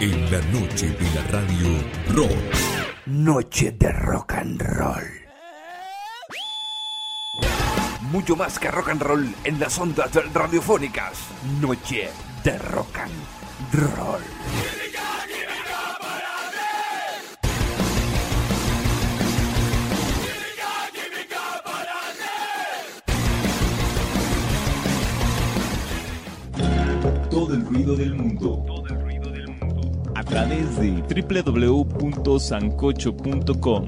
En la noche de la radio rock. Noche de rock and roll. Mucho más que rock and roll en las ondas radiofónicas. Noche de rock and roll. Todo el ruido del mundo. A través de www.sancocho.com.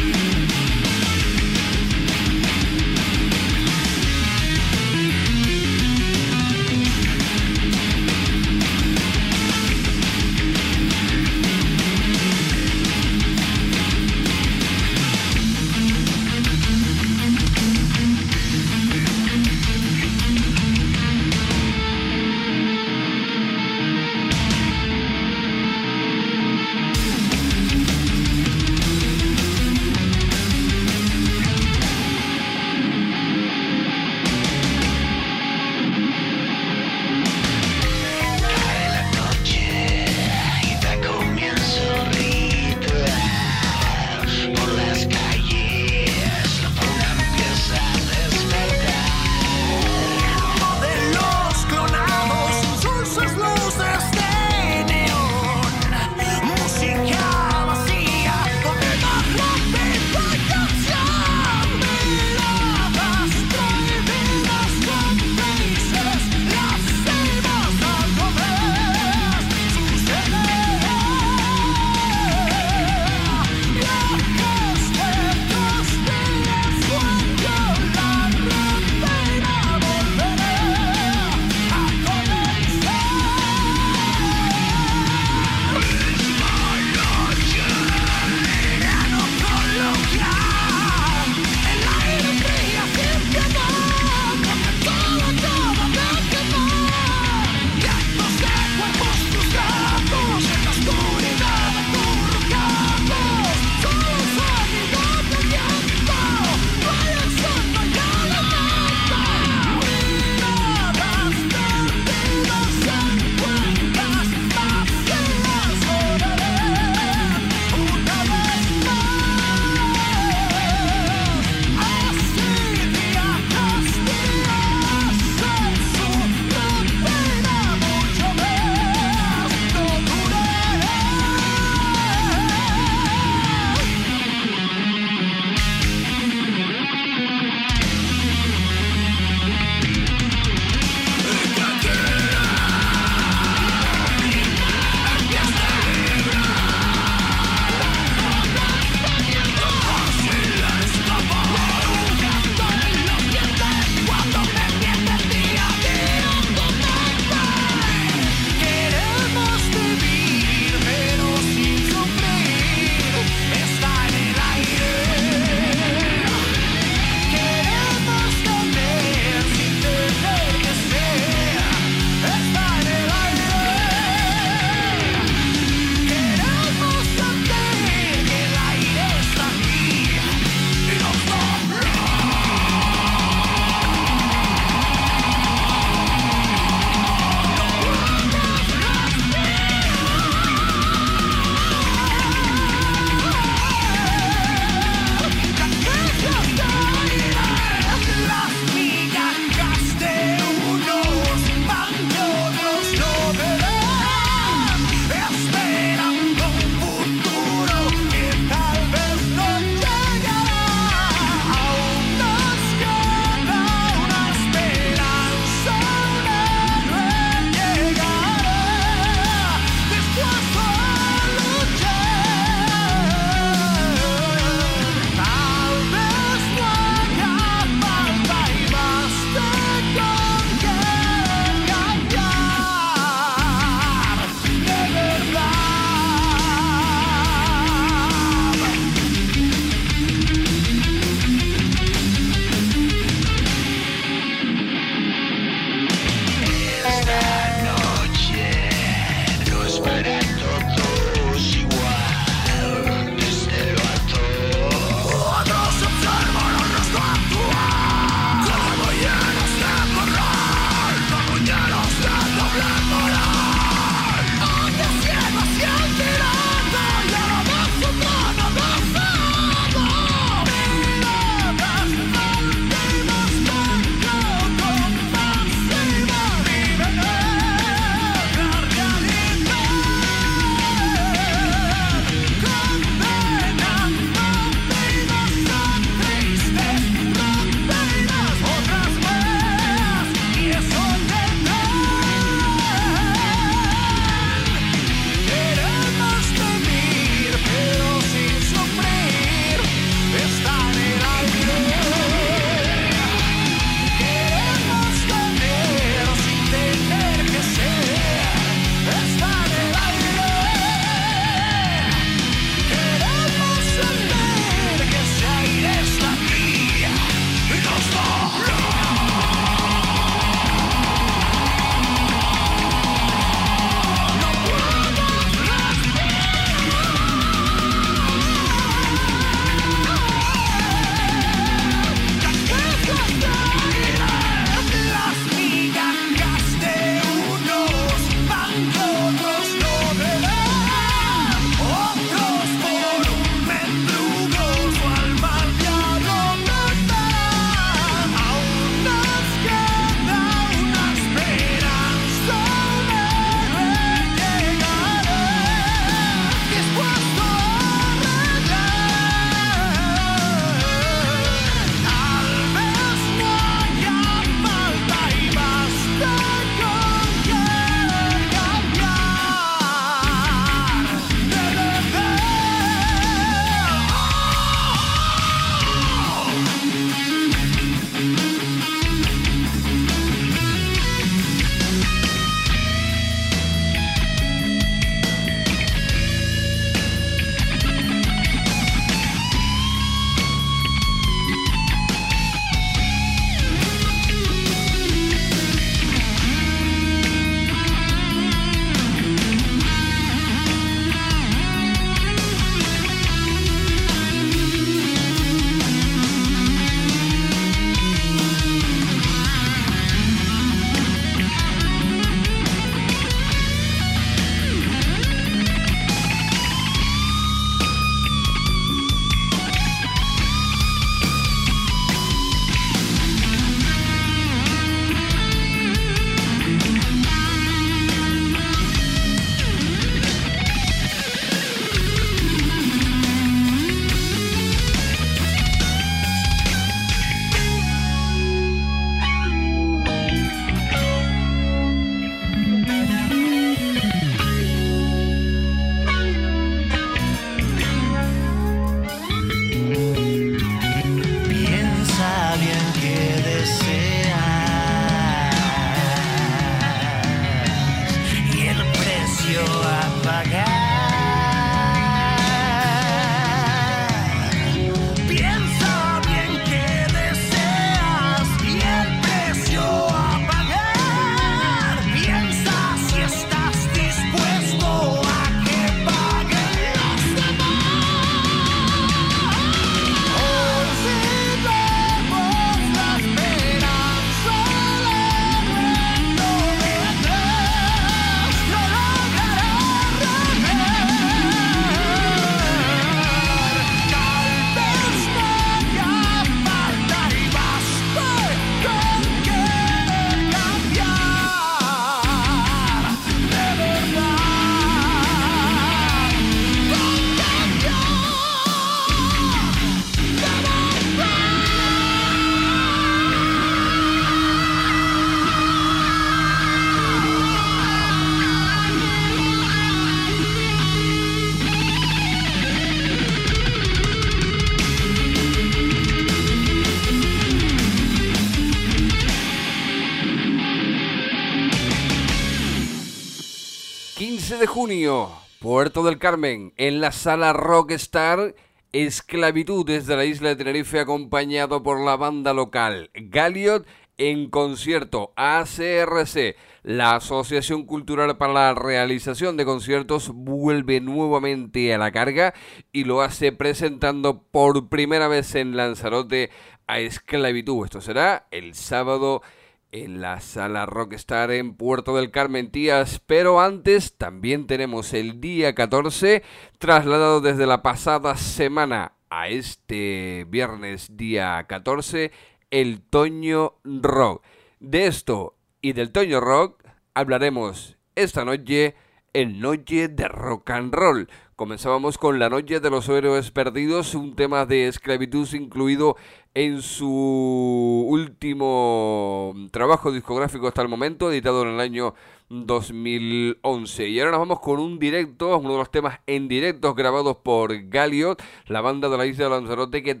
de junio, Puerto del Carmen, en la sala Rockstar, Esclavitud desde la isla de Tenerife, acompañado por la banda local Galiot en concierto. ACRC, la Asociación Cultural para la Realización de Conciertos, vuelve nuevamente a la carga y lo hace presentando por primera vez en Lanzarote a Esclavitud. Esto será el sábado en la sala Rockstar en Puerto del Carmen, tías. Pero antes también tenemos el día 14, trasladado desde la pasada semana a este viernes día 14, el Toño Rock. De esto y del Toño Rock hablaremos esta noche en Noche de Rock and Roll. Comenzábamos con La Noche de los Héroes Perdidos, un tema de Esclavitud incluido en su último trabajo discográfico hasta el momento, editado en el año 2011. Y ahora nos vamos con un directo, uno de los temas en directos grabados por Galiot, la banda de la isla de Lanzarote, que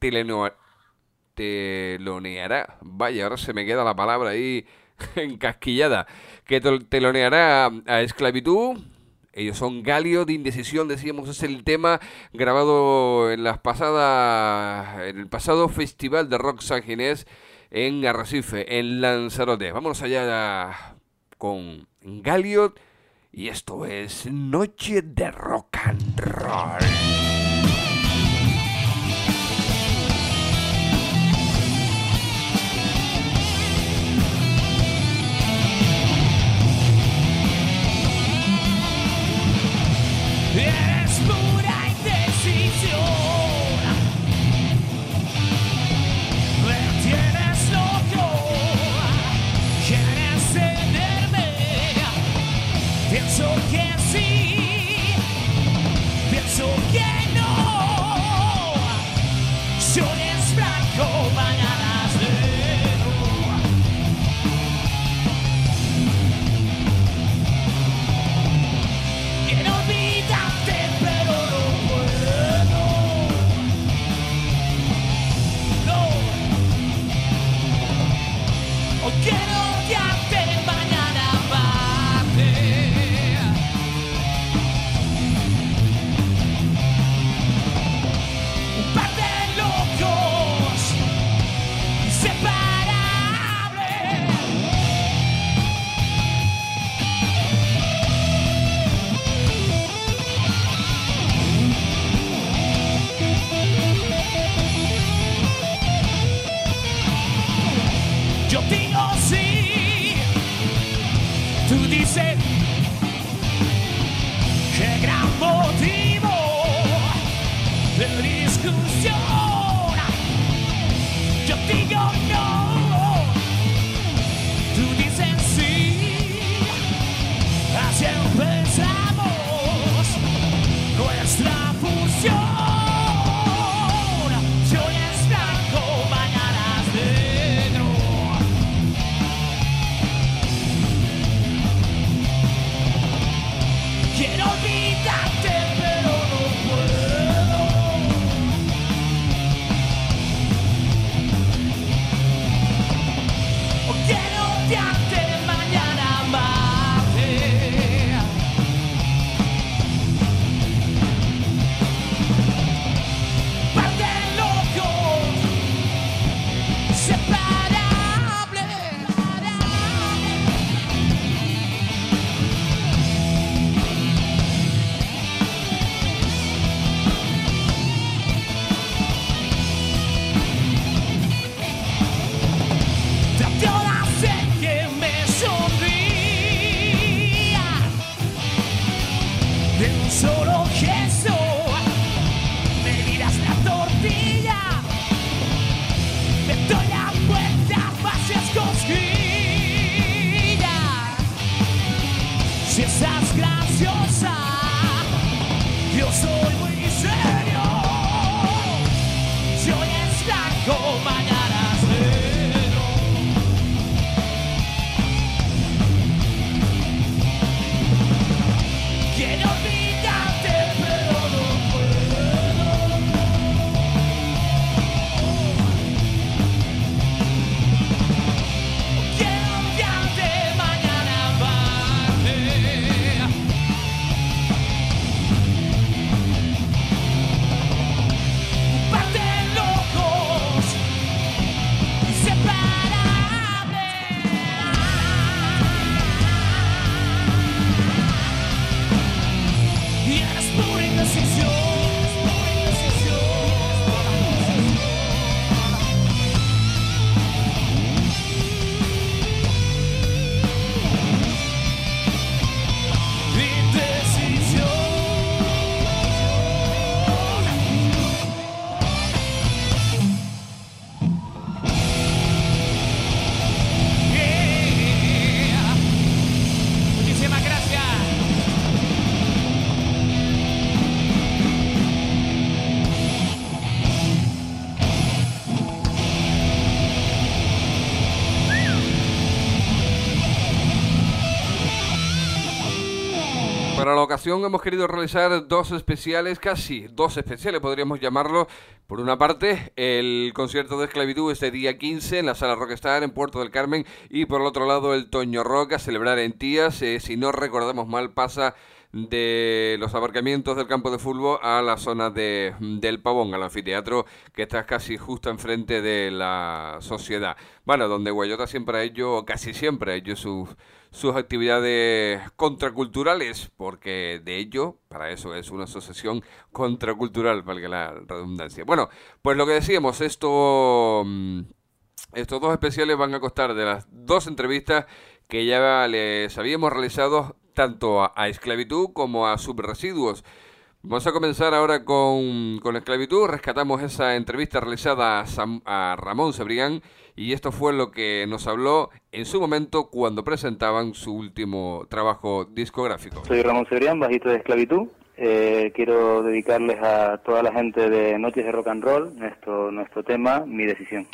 teloneará, vaya, ahora se me queda la palabra ahí encasquillada, que teloneará a Esclavitud. Ellos son Galiot. Indecisión, decíamos, es el tema grabado en el pasado Festival de Rock San Ginés en Arrecife, en Lanzarote. Vámonos allá con Galiot y esto es Noche de Rock and Roll. Eres pura indecisión, me tienes loco, quieres tenerme, pienso que sí, pienso que no, sol es blanco, mañanas negro. Quiero olvidarte, pero no puedo. No. O quiero odiarte, mañana amarte. Un par de locos inseparables. Yo digo sí, tú dices qué gran motivo de discusión. Yo digo no, tú dices sí, así empezamos nuestra fusión. Si hoy es blanco, mañana es negro. Quiero olvidarte, pero no puedo. O quiero odiarte, mañana amarte. Para la ocasión hemos querido realizar dos especiales, casi dos especiales podríamos llamarlo. Por una parte, el concierto de Esclavitud este día 15 en la Sala Rockstar en Puerto del Carmen, y por el otro lado el Toño Rock a celebrar en Tías. Si no recordamos mal, pasa de los aparcamientos del campo de fútbol a la zona del Pavón, al anfiteatro que está casi justo enfrente de la Sociedad. Bueno, donde Guayota siempre ha hecho, casi siempre ha hecho sus actividades contraculturales, porque de ello, para eso es una asociación contracultural, valga la redundancia. Bueno, pues lo que decíamos, estos dos especiales van a constar de las dos entrevistas que ya les habíamos realizado tanto a Esclavitud como a Subresiduos. Vamos a comenzar ahora con Esclavitud. Rescatamos esa entrevista realizada a Ramón Cebrián, y esto fue lo que nos habló en su momento cuando presentaban su último trabajo discográfico. Soy Ramón Cebrián, bajito de Esclavitud. Quiero dedicarles a toda la gente de Noches de Rock and Roll nuestro tema, Mi Decisión.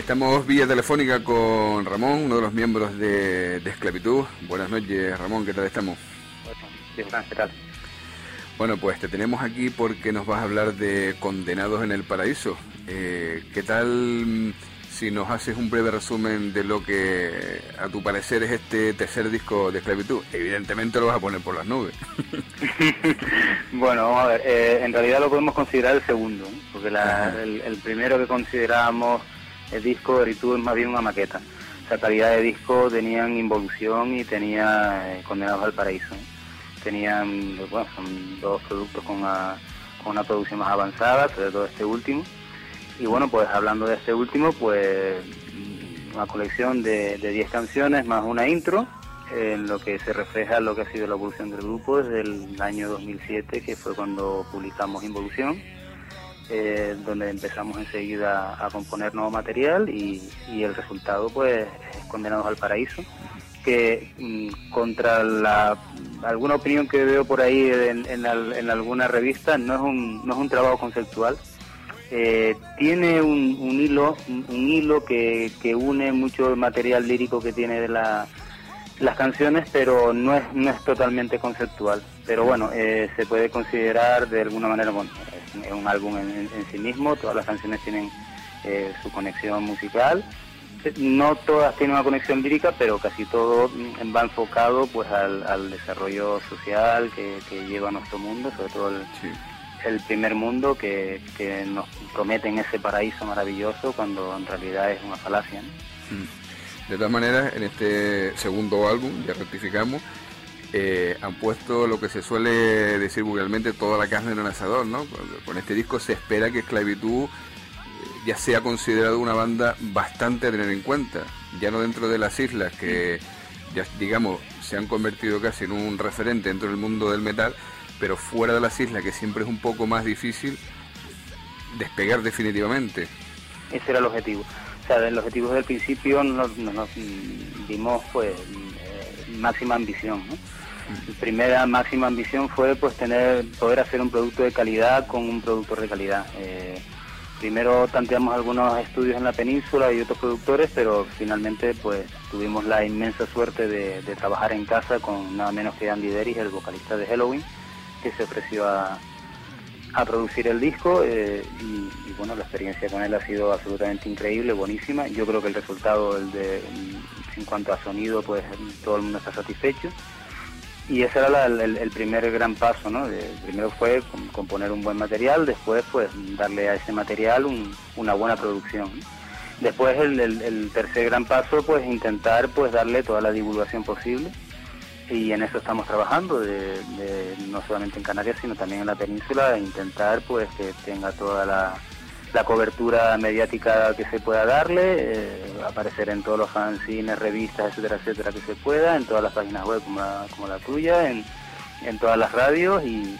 Estamos vía telefónica con Ramón, uno de los miembros de Esclavitud. Buenas noches, Ramón, ¿qué tal estamos? Bien, ¿qué tal? Bueno, pues te tenemos aquí porque nos vas a hablar de Condenados en el Paraíso. ¿Qué tal si nos haces un breve resumen de lo que a tu parecer es este tercer disco de Esclavitud? Evidentemente lo vas a poner por las nubes. Bueno, vamos a ver, en realidad lo podemos considerar el segundo, ¿no? Porque el primero que considerábamos el disco Esclavitud es más bien una maqueta. Esa calidad de disco tenían Involución y tenía Condenados al Paraíso, ¿no? Tenían, bueno, son dos productos con una producción más avanzada, sobre todo este último. Y bueno, pues hablando de este último, pues una colección de 10 canciones más una intro, en lo que se refleja lo que ha sido la evolución del grupo desde el año 2007, que fue cuando publicamos Involución, donde empezamos enseguida a componer nuevo material y el resultado pues es Condenados al Paraíso, que contra alguna opinión que veo por ahí en alguna revista, no es un trabajo conceptual. Tiene un hilo que une mucho el material lírico que tiene de las canciones, pero no es totalmente conceptual. Pero bueno, se puede considerar de alguna manera, bueno, es un álbum en sí mismo. Todas las canciones tienen su conexión musical. No todas tienen una conexión lírica, pero casi todo va enfocado pues al desarrollo social que lleva a nuestro mundo, sobre todo el primer mundo que nos prometen ese paraíso maravilloso cuando en realidad es una falacia, ¿no? De todas maneras, en este segundo álbum, ya rectificamos, han puesto lo que se suele decir vulgarmente toda la carne en el asador, ¿no? Con este disco se espera que Esclavitud ya sea considerado una banda bastante a tener en cuenta, ya no dentro de las islas, que ya digamos se han convertido casi en un referente dentro del mundo del metal, pero fuera de las islas, que siempre es un poco más difícil despegar definitivamente. Ese era el objetivo. O sea, el objetivo desde el principio nos dimos pues máxima ambición, ¿no? La primera máxima ambición fue pues poder hacer un producto de calidad con un productor de calidad. Primero tanteamos algunos estudios en la península y otros productores, pero finalmente pues tuvimos la inmensa suerte de trabajar en casa con nada menos que Andy Deris, el vocalista de Helloween, que se ofreció a producir el disco, y bueno, la experiencia con él ha sido absolutamente increíble, buenísima. Yo creo que el resultado, en cuanto a sonido, pues todo el mundo está satisfecho. Y ese era el primer gran paso, ¿no? Primero fue componer un buen material, después pues darle a ese material una buena producción. Después el tercer gran paso, pues intentar pues darle toda la divulgación posible, y en eso estamos trabajando, no solamente en Canarias sino también en la península, intentar pues que tenga toda la cobertura mediática que se pueda darle, aparecer en todos los fanzines, revistas, etcétera, etcétera, que se pueda, en todas las páginas web como la tuya, en todas las radios,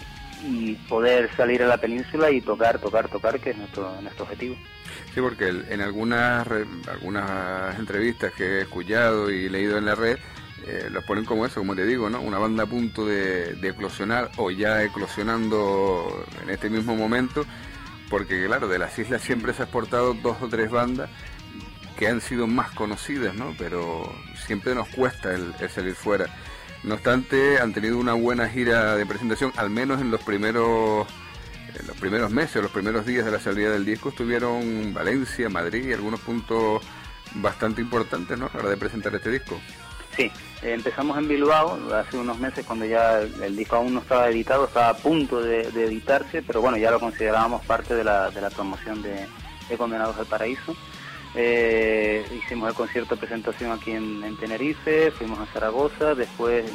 y poder salir a la península y tocar, que es nuestro objetivo. Sí, porque en algunas entrevistas que he escuchado y leído en la red, los ponen como eso, como te digo, ¿no? Una banda a punto de eclosionar, o ya eclosionando en este mismo momento, porque claro, de las islas siempre se ha exportado 2 o 3 bandas que han sido más conocidas, ¿no? Pero siempre nos cuesta el salir fuera. No obstante, han tenido una buena gira de presentación, al menos en los primeros meses, los primeros días de la salida del disco. Estuvieron Valencia, Madrid, algunos puntos bastante importantes, ¿no?, a la hora de presentar este disco. Sí, empezamos en Bilbao hace unos meses, cuando ya el disco aún no estaba editado, estaba a punto de editarse, pero bueno, ya lo considerábamos parte de la promoción de Condenados al Paraíso. Hicimos el concierto de presentación aquí en Tenerife, fuimos a Zaragoza, después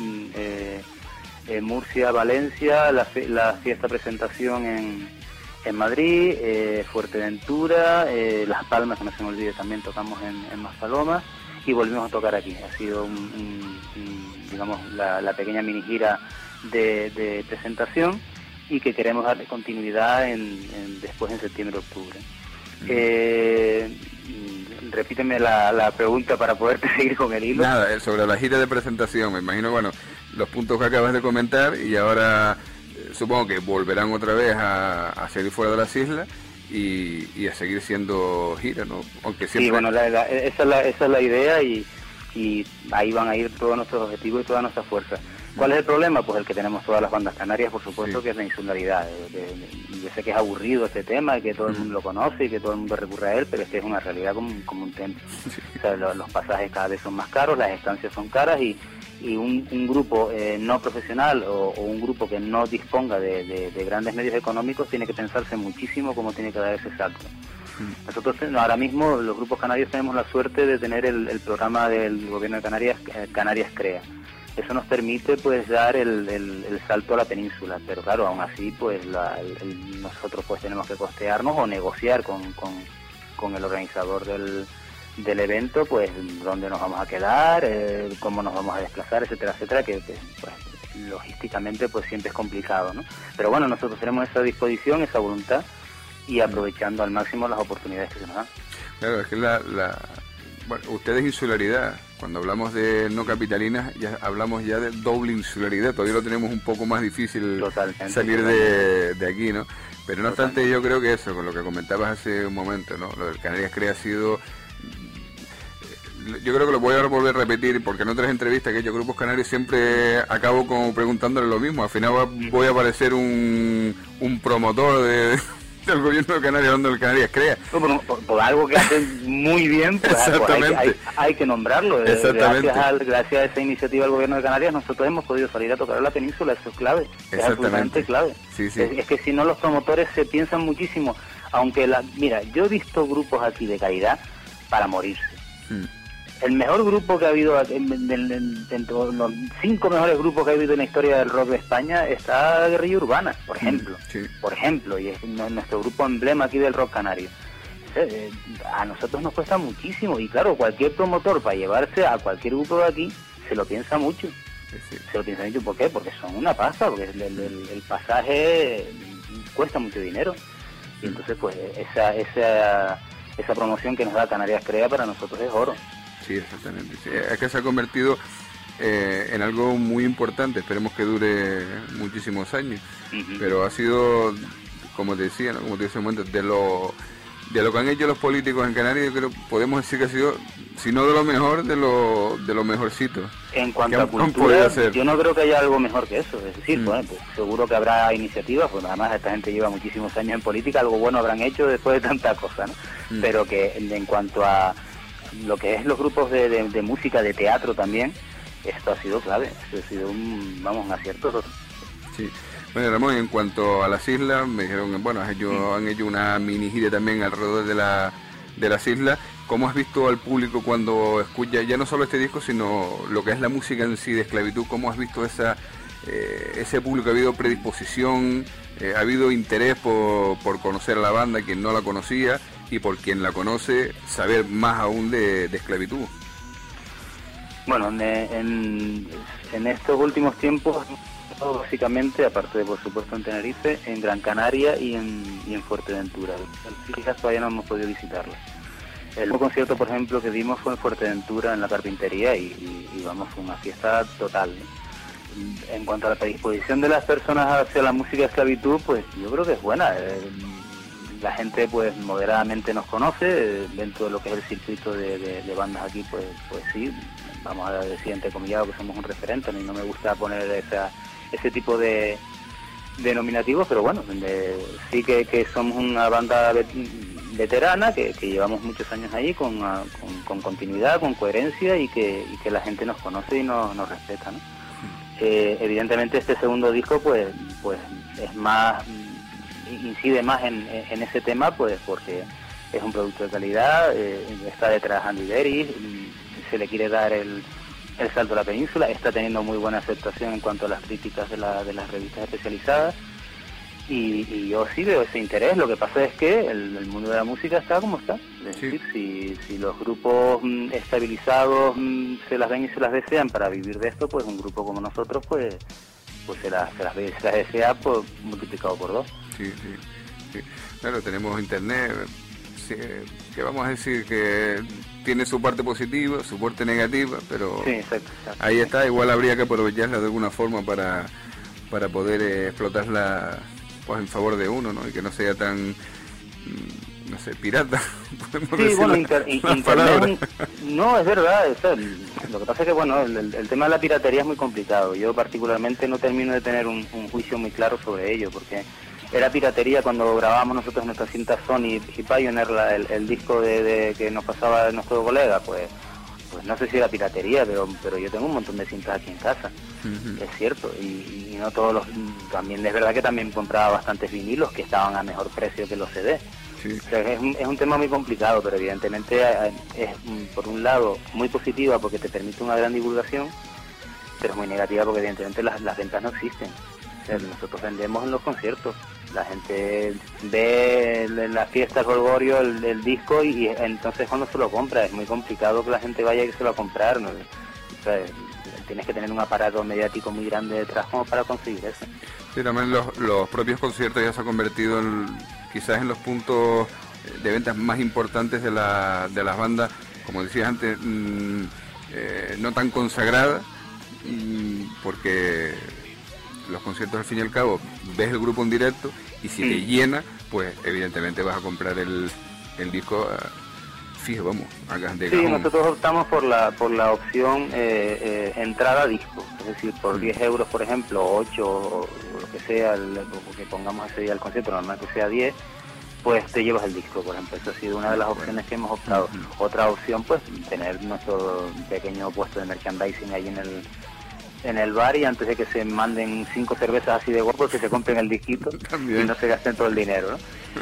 Murcia, Valencia, la fiesta presentación en Madrid, Fuerteventura, Las Palmas, que no se me olvide, también tocamos en Maspalomas, y volvimos a tocar aquí. Ha sido digamos la pequeña mini gira de presentación, y que queremos darle continuidad después en septiembre-octubre. Repíteme la pregunta para poderte seguir con el hilo. Nada, sobre la gira de presentación, me imagino, bueno, los puntos que acabas de comentar, y ahora supongo que volverán otra vez a salir fuera de las islas, y a seguir siendo gira, ¿no? Aunque siempre... Sí, bueno, esa es la idea y ahí van a ir todos nuestros objetivos y toda nuestra fuerza. ¿Cuál es el problema? Pues el que tenemos todas las bandas canarias, por supuesto, que es la insularidad. Yo sé que es aburrido este tema y que todo el mundo lo conoce y que todo el mundo recurre a él, pero es que es una realidad como un templo. O sea, los pasajes cada vez son más caros, las estancias son caras y un grupo no profesional o un grupo que no disponga de grandes medios económicos tiene que pensarse muchísimo cómo tiene que dar ese salto. Nosotros ahora mismo, los grupos canarios, tenemos la suerte de tener el programa del gobierno de Canarias, Canarias Crea. Eso nos permite pues dar el salto a la península, pero claro, aún así pues nosotros pues tenemos que costearnos o negociar con el organizador del evento, pues dónde nos vamos a quedar, cómo nos vamos a desplazar, etcétera, etcétera, que pues, logísticamente pues siempre es complicado, ¿no? Pero bueno, nosotros tenemos esa disposición, esa voluntad y aprovechando al máximo las oportunidades que se nos dan. Claro, es que bueno, ustedes insularidad, cuando hablamos de no capitalinas, ya hablamos ya de doble insularidad, todavía lo tenemos un poco más difícil salir de aquí, ¿no? Pero no obstante, yo creo que eso, con lo que comentabas hace un momento, ¿no? Lo del Canarias Crea ha sido... Yo creo que lo voy a volver a repetir, porque en otras entrevistas que he hecho Grupos Canarios siempre acabo como preguntándole lo mismo. Al final voy a parecer un promotor del gobierno de Canarias, donde el Canarias Crea. Por algo que hacen muy bien, pues hay que nombrarlo. Gracias a esa iniciativa del gobierno de Canarias, nosotros hemos podido salir a tocar a la península, eso es clave, es absolutamente clave. Sí. Es que si no, los promotores se piensan muchísimo, aunque mira, yo he visto grupos aquí de calidad para morirse. El mejor grupo que ha habido, entre los 5 mejores grupos que ha habido en la historia del rock de España, está Guerrilla Urbana, por ejemplo. Por ejemplo, y es nuestro grupo emblema aquí del rock canario. A nosotros nos cuesta muchísimo, y claro, cualquier promotor para llevarse a cualquier grupo de aquí se lo piensa mucho. Se lo piensa mucho, ¿por qué? Porque son una pasta, porque el pasaje cuesta mucho dinero. Y entonces, pues, esa promoción que nos da Canarias Crea para nosotros es oro. Sí, exactamente. Sí, es que se ha convertido en algo muy importante. Esperemos que dure muchísimos años. Pero ha sido, como te decía, ¿no? Como te decía un momento, de lo que han hecho los políticos en Canarias, yo creo podemos decir que ha sido, si no de lo mejor, de lo mejorcito. En cuanto a cultura, yo no creo que haya algo mejor que eso. Es decir, pues seguro que habrá iniciativas, pues además esta gente lleva muchísimos años en política, algo bueno habrán hecho después de tanta cosa, ¿no? Pero que en cuanto a lo que es los grupos de música, de teatro también, esto ha sido clave, esto ha sido un acierto. Sí. Bueno, Ramón, en cuanto a las islas, me dijeron que bueno, han hecho una mini gira también alrededor de las islas. ¿Cómo has visto al público cuando escucha ya no solo este disco, sino lo que es la música en sí de Esclavitud? ¿Cómo has visto ese público? ¿Ha habido predisposición? ¿Ha habido interés por conocer a la banda, quien no la conocía? Y por quien la conoce, saber más aún de Esclavitud. Bueno, en estos últimos tiempos, básicamente, aparte de por supuesto en Tenerife, en Gran Canaria y en Fuerteventura. Las islas todavía no hemos podido visitarlas. El último concierto, por ejemplo, que dimos fue en Fuerteventura, en la Carpintería, y vamos, fue una fiesta total, ¿no? En cuanto a la predisposición de las personas hacia la música de Esclavitud, pues yo creo que es buena. La gente pues moderadamente nos conoce dentro de lo que es el circuito de bandas aquí, pues sí, vamos a decir entrecomillado que somos un referente, y no me gusta poner ese tipo de denominativos, pero bueno, sí que somos una banda veterana, que llevamos muchos años ahí con continuidad, con coherencia, y que la gente nos conoce y nos respeta, ¿no? Evidentemente este segundo disco pues es más, incide más en ese tema, pues porque es un producto de calidad, está detrás Andy Deris, se le quiere dar el salto a la península, está teniendo muy buena aceptación en cuanto a las críticas de las revistas especializadas, y yo sí veo ese interés. Lo que pasa es que el mundo de la música está como está, es decir, si los grupos estabilizados se las ven y se las desean para vivir de esto, pues un grupo como nosotros pues se las desea pues, multiplicado por 2. Sí. Claro, tenemos internet, que vamos a decir que tiene su parte positiva, su parte negativa, pero sí, exacto. Ahí está. Igual habría que aprovecharla de alguna forma para poder explotarla pues en favor de uno, ¿no? Y que no sea tan no sé, pirata. Sí, bueno, internet, no, es verdad, lo que pasa es que, bueno, el tema de la piratería es muy complicado. Yo particularmente no termino de tener un juicio muy claro sobre ello, porque era piratería cuando grabábamos nosotros nuestra cinta Sony y Pioneer, el disco de que nos pasaba nuestro colega, pues no sé si era piratería, pero yo tengo un montón de cintas aquí en casa, es cierto, y no todos los, también es verdad que también compraba bastantes vinilos que estaban a mejor precio que los CD. Sí. O sea, es un tema muy complicado, pero evidentemente es por un lado muy positiva porque te permite una gran divulgación, pero es muy negativa porque evidentemente las ventas no existen. O sea, nosotros vendemos en los conciertos, la gente ve en las fiestas Golgorio el disco y entonces cuando se lo compra es muy complicado que la gente vaya a irse a comprar, ¿no? O sea, tienes que tener un aparato mediático muy grande detrás como para conseguir eso. Sí, también los propios conciertos ya se han convertido quizás en los puntos de ventas más importantes de las bandas, como decías antes, no tan consagradas, porque los conciertos al fin y al cabo ves el grupo en directo y si te llena, pues evidentemente vas a comprar el disco fijo, vamos, acá de cajón. Sí, nosotros optamos por la opción entrada disco, es decir, por 10 euros, por ejemplo, 8 o lo que sea, o que pongamos ese día el concierto, normal que sea 10, pues te llevas el disco, por ejemplo. Eso ha sido una de las opciones que hemos optado. Otra opción, pues, tener nuestro pequeño puesto de merchandising ahí en el bar, y antes de que se manden 5 cervezas así de guapos, que se compren el disquito y no se gasten todo el dinero, ¿no?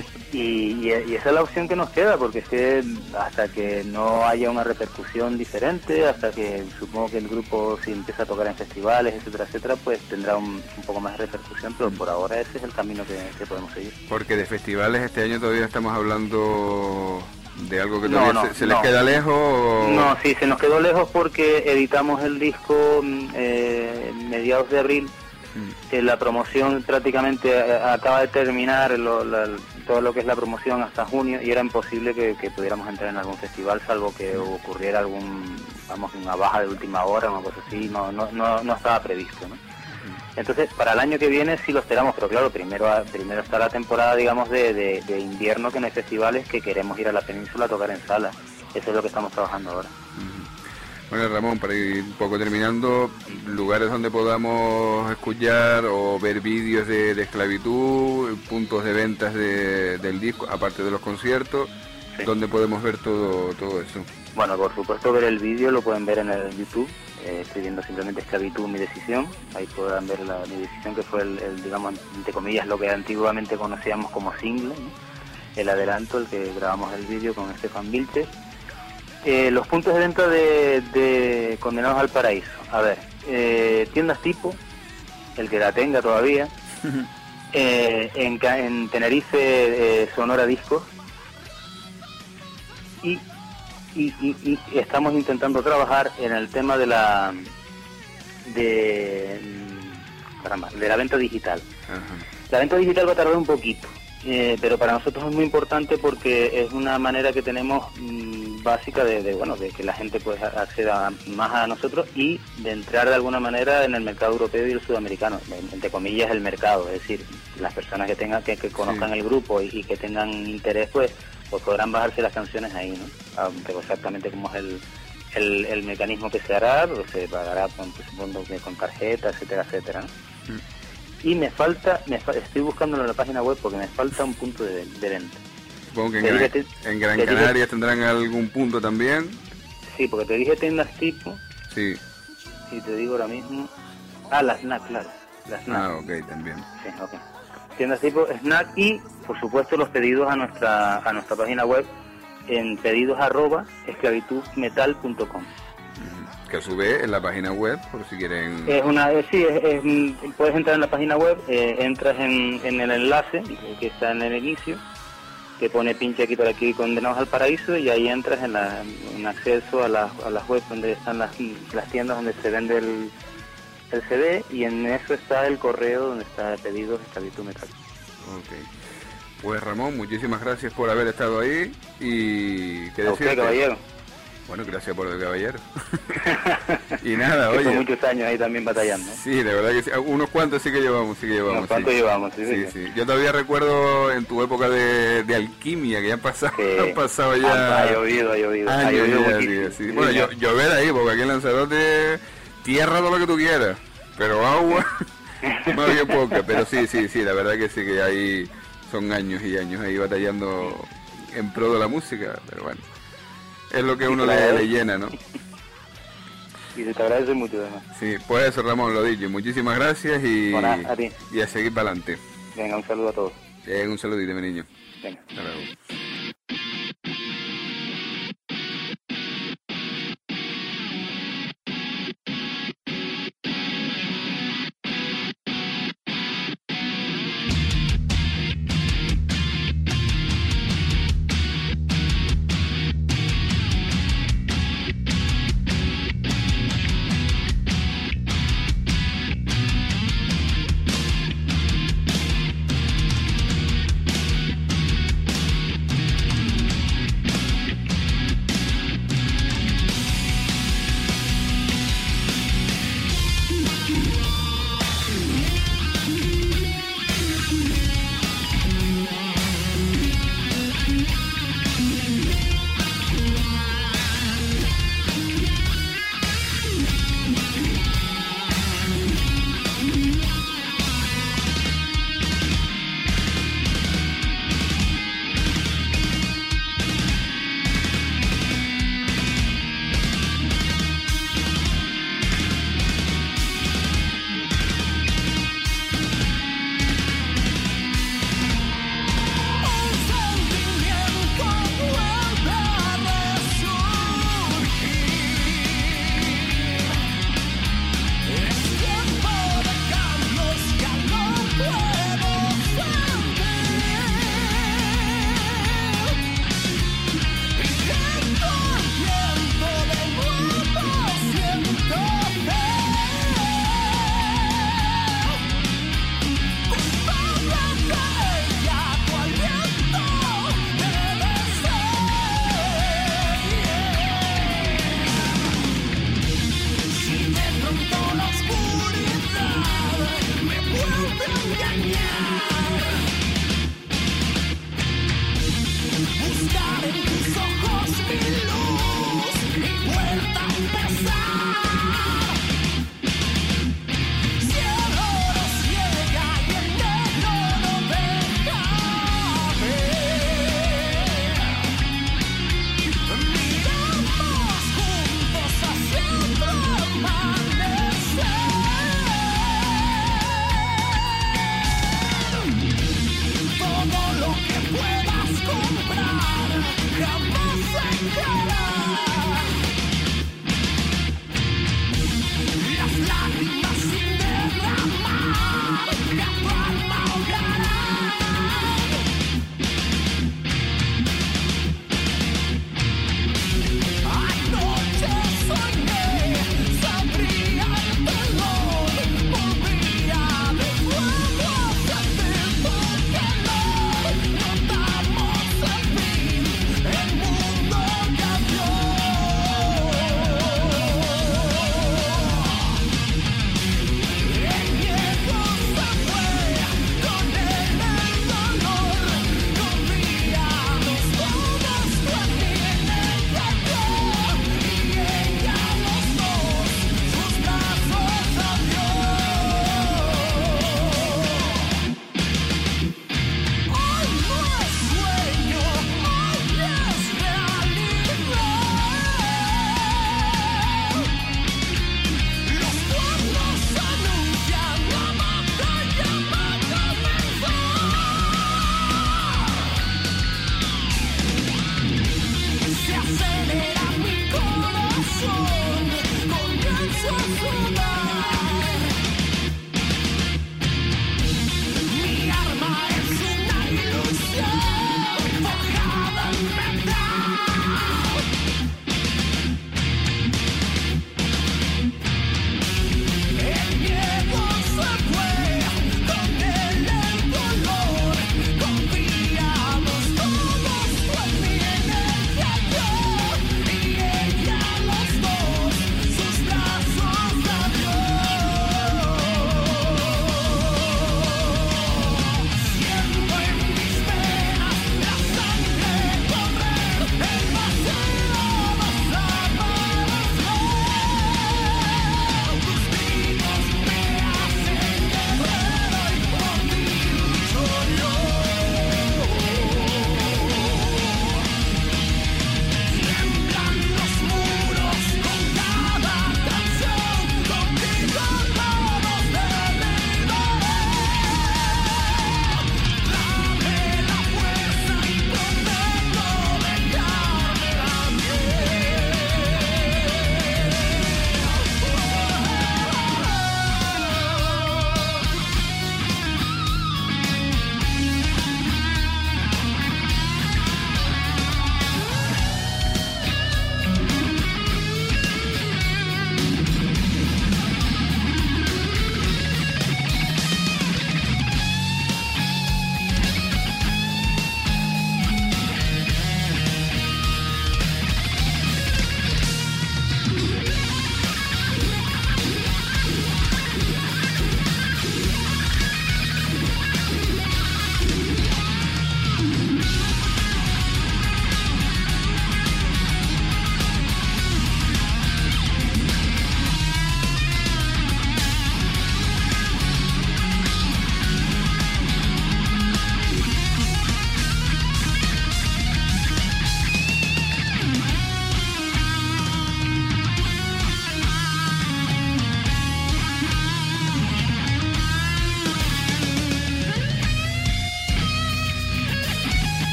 Y esa es la opción que nos queda, porque es que hasta que no haya una repercusión diferente, hasta que supongo que el grupo si empieza a tocar en festivales, etcétera, etcétera, pues tendrá un poco más de repercusión, pero por ahora ese es el camino que podemos seguir. Porque de festivales este año todavía estamos hablando de algo que todavía se les queda lejos. ¿O? No, sí, se nos quedó lejos porque editamos el disco mediados de abril. La promoción prácticamente acaba de terminar, todo lo que es la promoción hasta junio, y era imposible que pudiéramos entrar en algún festival, salvo que ocurriera una baja de última hora, una cosa así, no estaba previsto, ¿no? Entonces, para el año que viene sí lo esperamos, pero claro, primero está la temporada, digamos, de invierno, que no hay festivales, que queremos ir a la península a tocar en sala. Eso es lo que estamos trabajando ahora. Bueno, Ramón, para ir un poco terminando, lugares donde podamos escuchar o ver vídeos de esclavitud, puntos de ventas del disco, aparte de los conciertos, sí. ¿Dónde podemos ver todo eso? Bueno, por supuesto, ver el vídeo lo pueden ver en el YouTube, escribiendo simplemente Esclavitud, mi decisión. Ahí podrán ver mi decisión, que fue el, digamos, entre comillas, lo que antiguamente conocíamos como single, ¿no? El adelanto, el que grabamos el vídeo con Estefan Vilches. Los puntos de venta de Condenados al Paraíso. A ver, tiendas tipo, el que la tenga todavía, en Tenerife, Sonora Discos, y estamos intentando trabajar en el tema de la venta digital. La venta digital va a tardar un poquito, pero para nosotros es muy importante porque es una manera que tenemos básica de que la gente pues acceda más a nosotros y de entrar de alguna manera en el mercado europeo y el sudamericano, entre comillas el mercado, es decir, las personas que tengan que conozcan el grupo y que tengan interés pues podrán bajarse las canciones ahí, ¿no? Aunque exactamente cómo es el mecanismo que se hará, pues se pagará con tarjeta, etcétera, etcétera, ¿no? Y me falta, estoy buscándolo en la página web porque me falta un punto de venta. Supongo que en Gran Canaria tendrán algún punto también. Sí, porque te dije tiendas tipo. Sí. Y te digo ahora mismo. La Snack, claro. La Snack. Ok, también. Sí, ok. Tiendas tipo Snack y, por supuesto, los pedidos a nuestra página web en pedidos@esclavitudmetal.com. Que a su vez en la página web, por si quieren... puedes entrar en la página web, entras en el enlace que está en el inicio, que pone pinche aquí por aquí Condenados al Paraíso, y ahí entras en acceso a las webs donde están las tiendas donde se vende el CD, y en eso está el correo donde está pedidos Esclavitud Metal. Ok. Pues Ramón, muchísimas gracias por haber estado ahí y... ¿qué decirte? Caballero. Bueno, gracias por el caballero. Y nada, Que oye. son muchos años ahí también batallando. Sí, de verdad que sí. Unos cuantos sí que llevamos, Unos cuantos sí. llevamos, sí, Sí, sí. sí. Yo todavía recuerdo en tu época de alquimia, que ya han pasado, Sí. han pasado ya... Ha llovido ha años llovido ya, muchísimo. sí, sí. Sí, Bueno, señor. llover ahí, porque aquí en Lanzarote, tierra todo lo que tú quieras, pero agua, más bien poca. Pero sí, la verdad que sí que ahí son años y años ahí batallando en pro de la música, pero bueno, es lo que uno le llena, ¿no? Y se te agradece mucho, además. Sí, pues eso, Ramón, lo dicho, muchísimas gracias Bueno, a ti. y a seguir para adelante. Venga, un saludo a todos. Un saludito, mi niño. Venga. Hasta luego.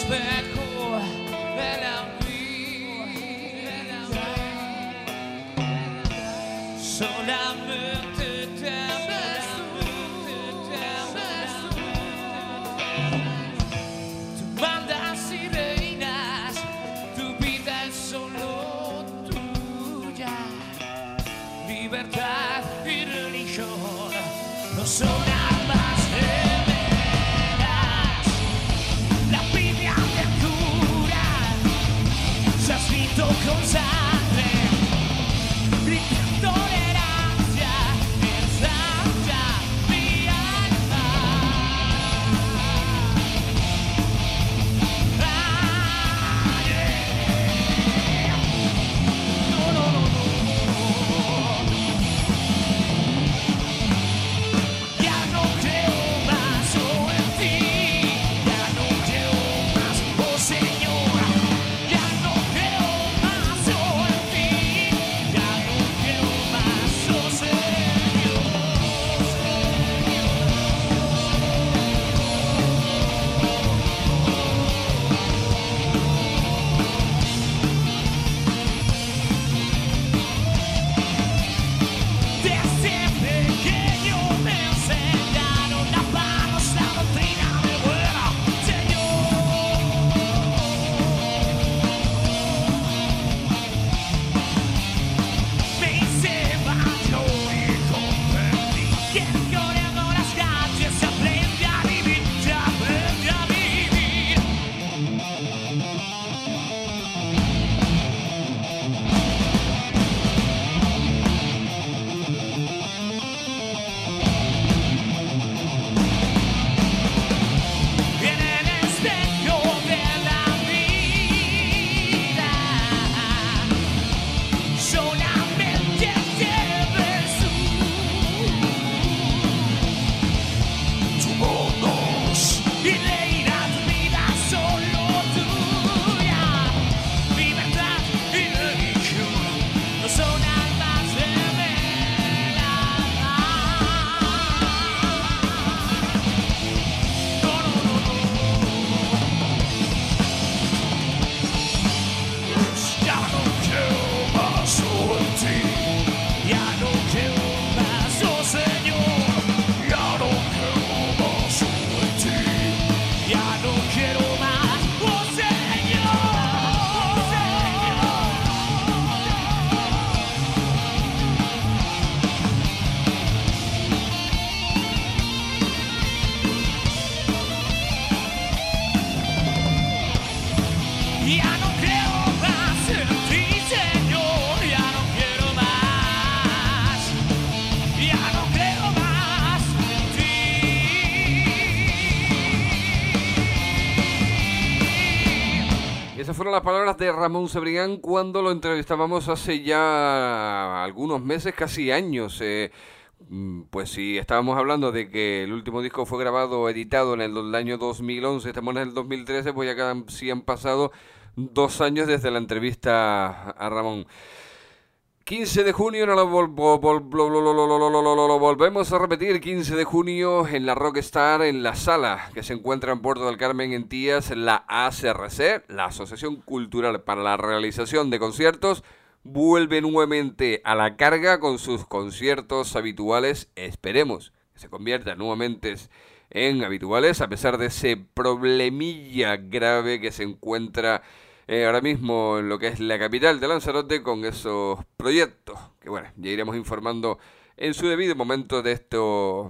espejo de la vida, solamente te ves tú, mandas y reinas, tu vida es solo tuya, libertad y religión no son armas gemelas, la Biblia te cura, se ha escrito con sangre, grita tolerancia, ensaya mi alma. No, no, no, no. Ya no creo más en ti, ya no creo más, oh Señor, ya no creo más en ti, ya no creo más, oh Señor. Desde pequeño me enseñaron la paz, la doctrina de bueno, Señor. Me hice mayor y comprendí que corriendo las calles se aprende a vivir, se aprende a vivir. En el espejo de la vida, solamente te ves tú, voz y reina tu vida solo tuya, libertad y religión no son almas gemelas. No, no, no, no. Ya no quiero más en ti, ya no quiero más, oh Señor, ya no quiero más en ti, ya no quiero más, oh Señor, oh Señor. Ya no creo más en ti, Señor, ya no quiero más, ya no creo más en ti. Esas fueron las palabras de Ramón Cebrián cuando lo entrevistábamos hace ya algunos meses, casi años. Pues sí, estábamos hablando de que el último disco fue grabado, editado en el año 2011, estamos en el 2013, pues ya casi han pasado 2 años desde la entrevista a Ramón. 15 de junio, no lo volvemos a repetir, 15 de junio en la Rockstar, en la sala que se encuentra en Puerto del Carmen, en Tías, la ACRC, la Asociación Cultural para la Realización de Conciertos, vuelve nuevamente a la carga con sus conciertos habituales. Esperemos que se conviertan nuevamente en habituales, a pesar de ese problemilla grave que se encuentra ahora mismo en lo que es la capital de Lanzarote con esos proyectos, que bueno, ya iremos informando en su debido momento de estos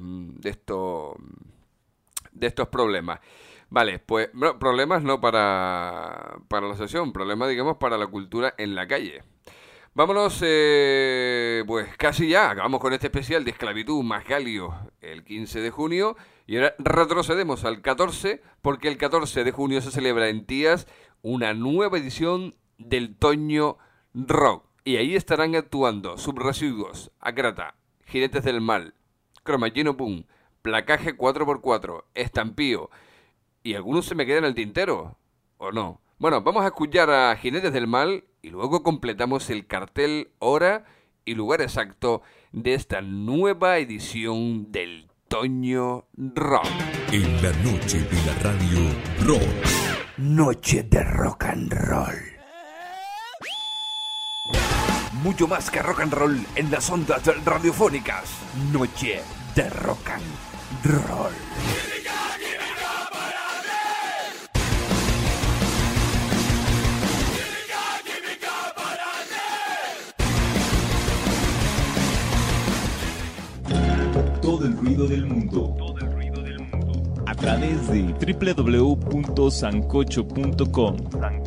problemas. Vale, pues no, problemas no para la asociación, problemas digamos para la cultura en la calle. Vámonos, pues casi ya, acabamos con este especial de Esclavitud más Galio el 15 de junio y ahora retrocedemos al 14 porque el 14 de junio se celebra en Tías una nueva edición del Toño Rock y ahí estarán actuando Subresiduos, Acrata, Jinetes del Mal, Cromagino Pum, Placaje 4x4, Estampío y algunos se me quedan en el tintero, ¿o no? Bueno, vamos a escuchar a Jinetes del Mal y luego completamos el cartel, hora y lugar exacto de esta nueva edición del Toño Rock. En la noche de la radio Rock. Noche de rock and roll. Mucho más que rock and roll en las ondas radiofónicas. Noche de rock and roll. Todo el ruido del mundo. A través de www.sancocho.com.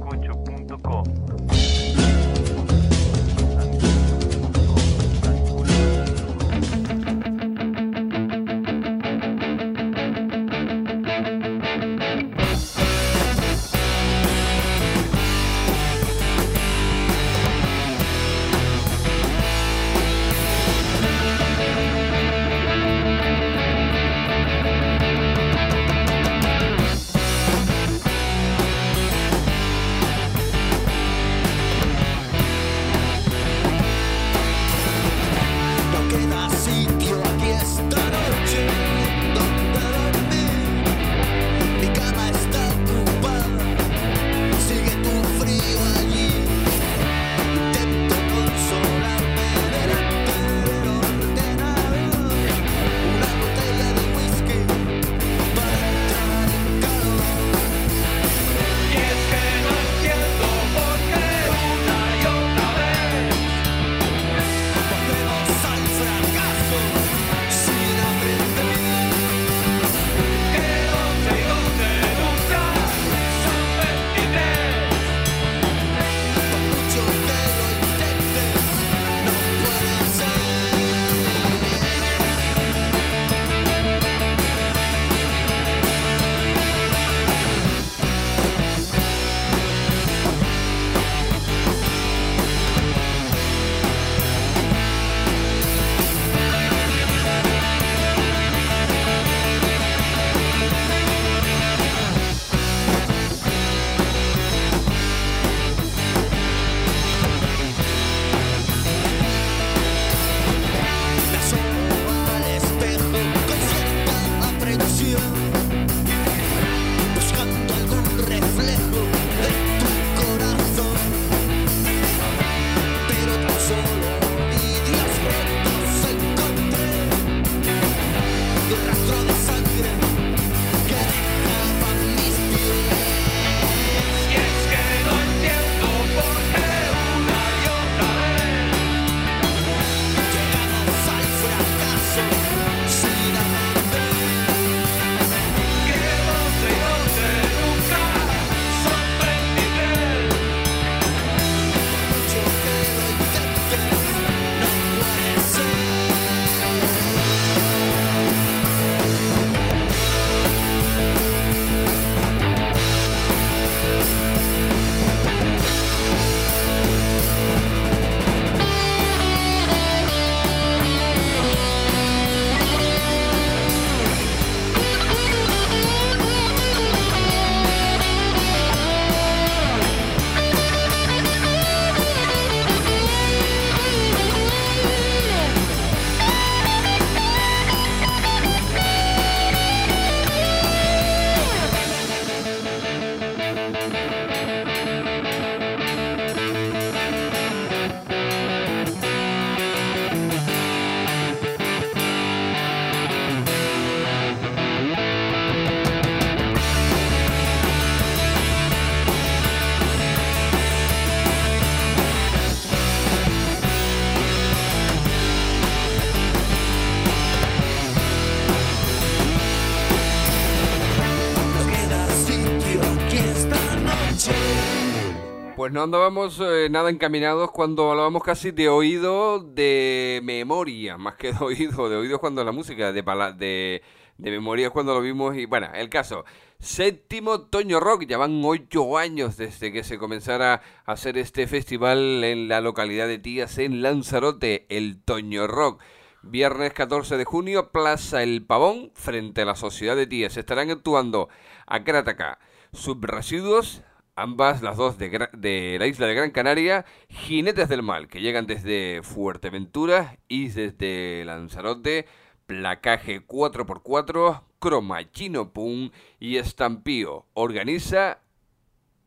Pues no andábamos nada encaminados cuando hablábamos casi de oído, de memoria, más que de oído cuando la música, de memoria es cuando lo vimos. Y bueno, el caso, séptimo Toño Rock, ya van 8 años desde que se comenzara a hacer este festival en la localidad de Tías, en Lanzarote, el Toño Rock. Viernes 14 de junio, Plaza El Pavón, frente a la Sociedad de Tías. Estarán actuando Acrataca, Subresiduos, ambas las dos de la isla de Gran Canaria, Jinetes del Mal, que llegan desde Fuerteventura, y desde Lanzarote, Placaje 4x4, Croma Chino Pum y Estampío. Organiza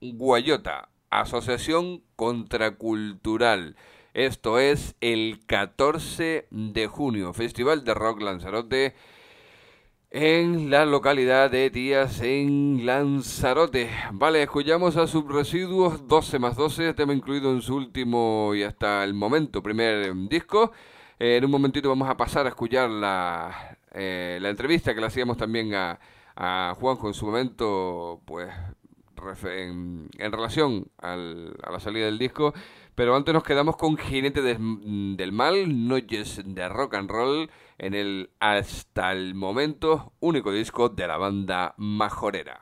Guayota, Asociación Contracultural. Esto es el 14 de junio, Festival de Rock Lanzarote, en la localidad de Tías, en Lanzarote. Vale, escuchamos a Subresiduos, 12 más 12, tema incluido en su último y hasta el momento primer disco. En un momentito vamos a pasar a escuchar la entrevista que le hacíamos también a Juanjo en su momento, pues en relación a la salida del disco. Pero antes nos quedamos con Jinete del Mal, Noches de Rock and Roll, en el hasta el momento único disco de la banda majorera.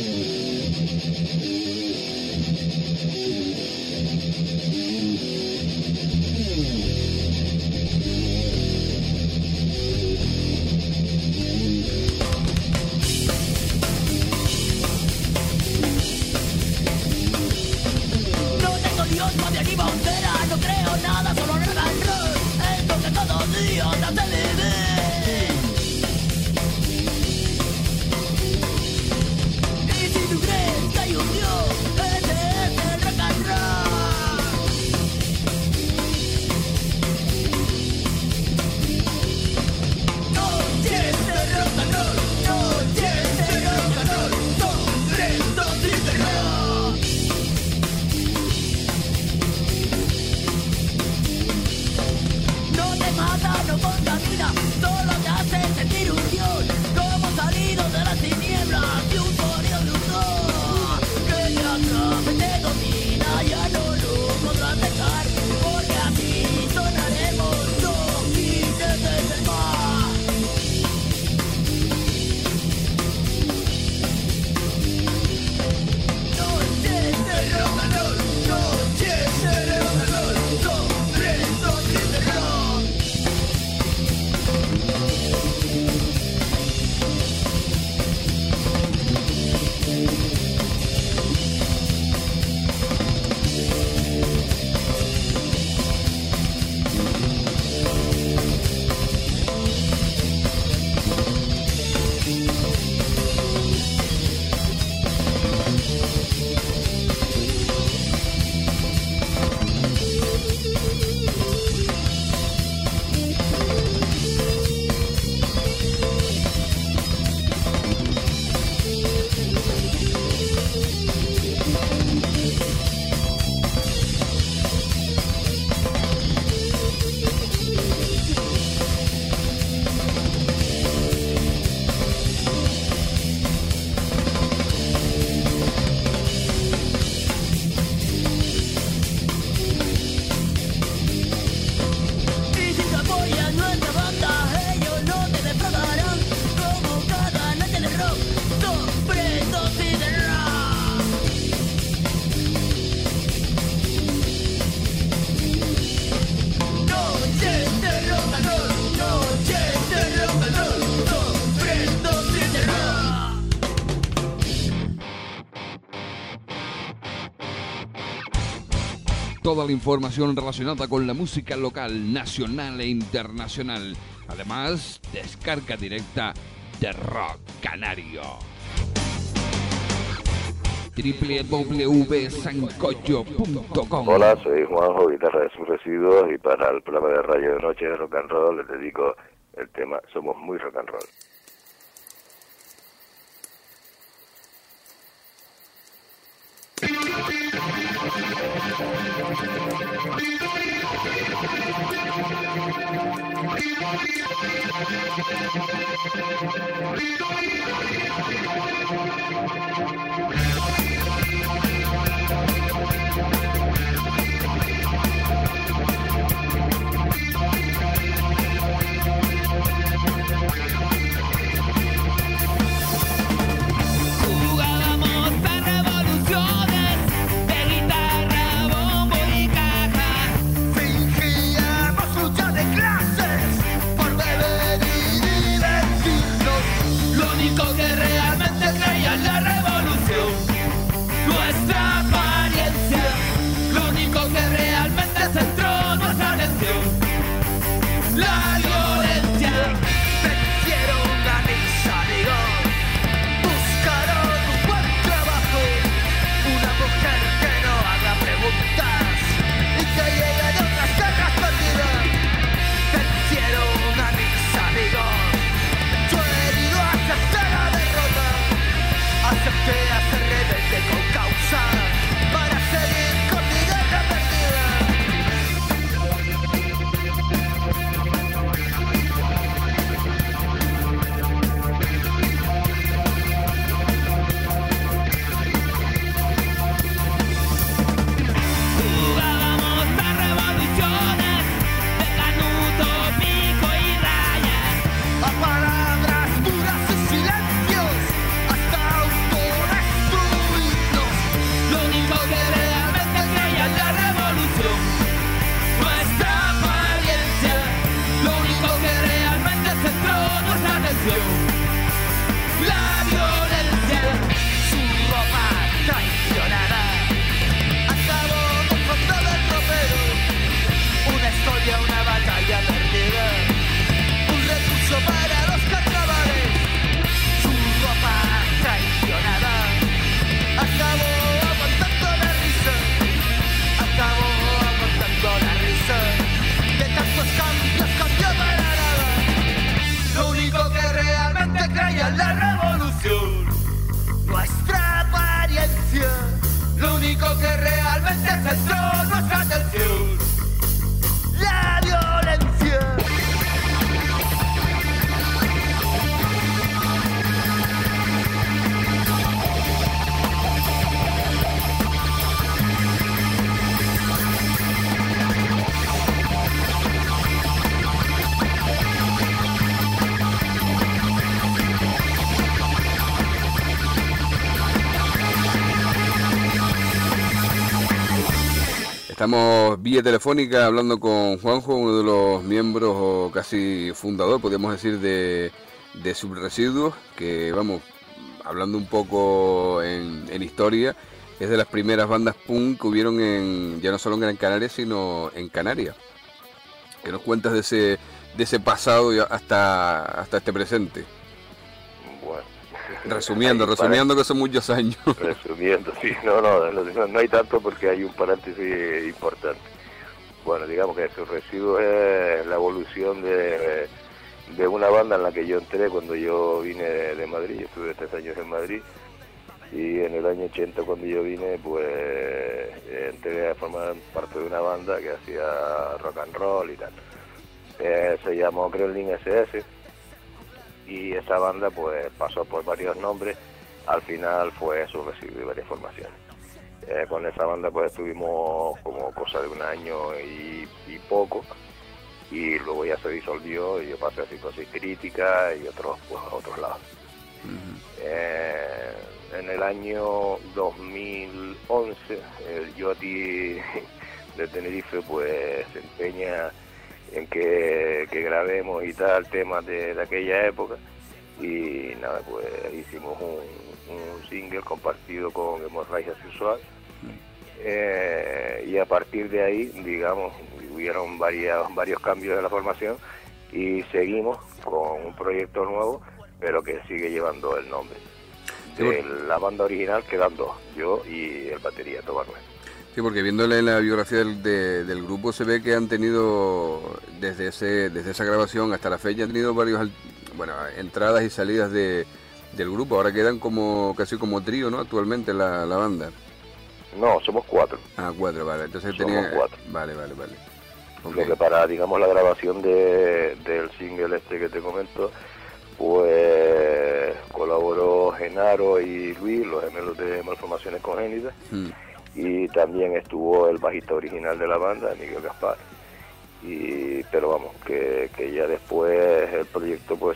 Ni bandera, no creo nada, solo rock and roll. Es lo que cada día te hace vivir. Y si tú crees que hay un Dios, ese es el rock and roll. Noches de rock and roll, noches de rock and roll, sangrientos y terror. Mata, no contamina, solo te hace sentir un dios. Como salido de las tinieblas de un sonido de un don que te atrapa y te domina, ya no lo podrás dejar, porque así sonaremos los jinetes del mar. Noches de rock and roll, noches de rock and roll, sangrientos y terror. Toda la información relacionada con la música local, nacional e internacional. Además, descarga directa de Rock Canario. www.sancocho.com. Hola, soy Juanjo, guitarra de Sus Residuos, y para el programa de radio de noche de rock and roll les dedico el tema Somos muy rock and roll. Jugábamos a revoluciones de guitarra, bombo y caja. Fingíamos lucha de clases por beber y divertirnos. Lo único que realmente creía en la revolución único que realmente centró nuestra atención. La violencia. Estamos vía telefónica hablando con Juanjo, uno de los miembros o casi fundador, podríamos decir, de Subresiduos, que vamos, hablando un poco en historia, es de las primeras bandas punk que hubieron ya no solo en Gran Canaria, sino en Canarias. ¿Qué nos cuentas de ese pasado y hasta este presente? Bueno. Resumiendo que son muchos años. Resumiendo, sí, no hay tanto porque hay un paréntesis importante. Bueno, digamos que Sus Residuos es la evolución de una banda en la que yo entré cuando yo vine de Madrid. Yo estuve 3 años en Madrid y en el año 80 cuando yo vine, pues entré a formar parte de una banda que hacía rock and roll y tal. Se llamó Kremlin SS. Y esa banda pues pasó por varios nombres, al final fue Sus Residuos y varias formaciones. Con esa banda pues estuvimos como cosa de 1 año y poco, y luego ya se disolvió y yo pasé a Psicosis Crítica y otros pues a otros lados. En el año 2011 el Yoti de Tenerife pues se empeña en que grabemos y tal temas de aquella época, y nada, pues hicimos un single compartido con Hemorragia Sexual, y a partir de ahí, digamos, hubieron varios cambios de la formación y seguimos con un proyecto nuevo, pero que sigue llevando el nombre. De la banda original quedan 2, yo y el batería Tobarne. Sí, porque viéndole la biografía del grupo se ve que han tenido, desde esa grabación hasta la fecha, han tenido varios, entradas y salidas del grupo. Ahora quedan casi como trío, ¿no? Actualmente la banda. No, somos 4. 4, vale. Entonces somos 4. Vale. Okay. Lo que para, digamos, la grabación del single este que te comento, pues colaboró Genaro y Luis, los gemelos de Malformaciones Congénitas. Y también estuvo el bajista original de la banda, Miguel Gaspar. Pero vamos, que ya después el proyecto, pues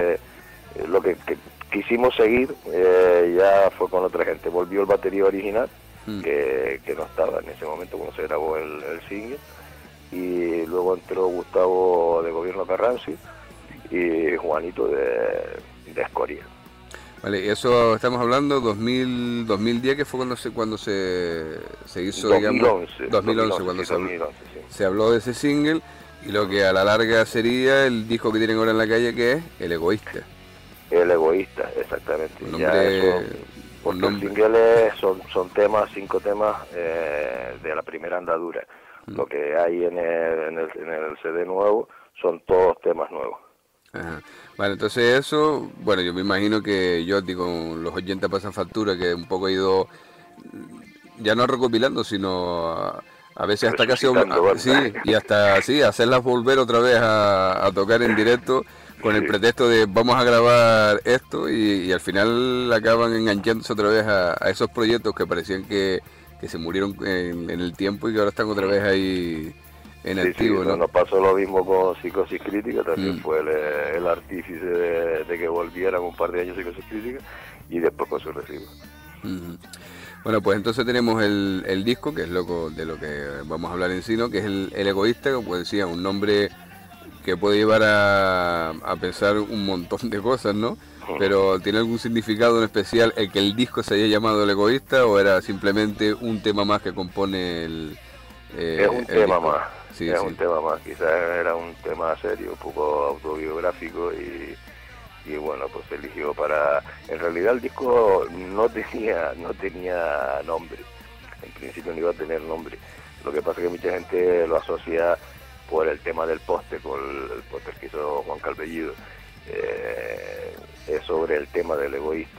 lo que quisimos seguir ya fue con otra gente. Volvió el batería original, que no estaba en ese momento cuando se grabó el single, y luego entró Gustavo de Gobierno Carranci y Juanito de Escoria. Vale, y eso estamos hablando 2010, que fue cuando se hizo, 2011, digamos, 2011 cuando sí, 2011, sí. Se habló de ese single, y lo que a la larga sería el disco que tienen ahora en la calle, que es El Egoísta. El Egoísta, exactamente. Un nombre, porque los singles son 5 temas de la primera andadura. Lo que hay en el CD nuevo son todos temas nuevos. Ajá. Vale, entonces eso, bueno, yo me imagino que Yoti con los 80 pasan factura, que un poco ha ido, ya no recopilando, sino a veces hasta casi hacerlas volver otra vez a tocar en directo, con el pretexto de vamos a grabar esto, y al final acaban enganchándose otra vez a esos proyectos que parecían que se murieron en el tiempo y que ahora están otra vez ahí en activo, ¿no? Nos pasó lo mismo con Psicosis Crítica, también fue el artífice de que volvieran un par de años Psicosis Crítica, y después con Sus Residuos. Bueno, pues entonces tenemos el disco, que es de lo que vamos a hablar en sí, ¿no? Que es el Egoísta, como decía, un nombre que puede llevar a pensar un montón de cosas, ¿no? Pero ¿tiene algún significado en especial el que el disco se haya llamado El Egoísta, o era simplemente un tema más que compone es un tema disco? más. Sí, un tema más, quizás era un tema serio, un poco autobiográfico, y bueno, pues se eligió para... En realidad el disco no tenía nombre, en principio no iba a tener nombre. Lo que pasa es que mucha gente lo asocia por el tema del póster, con el póster que hizo Juan Calvellido, es sobre el tema del egoísta.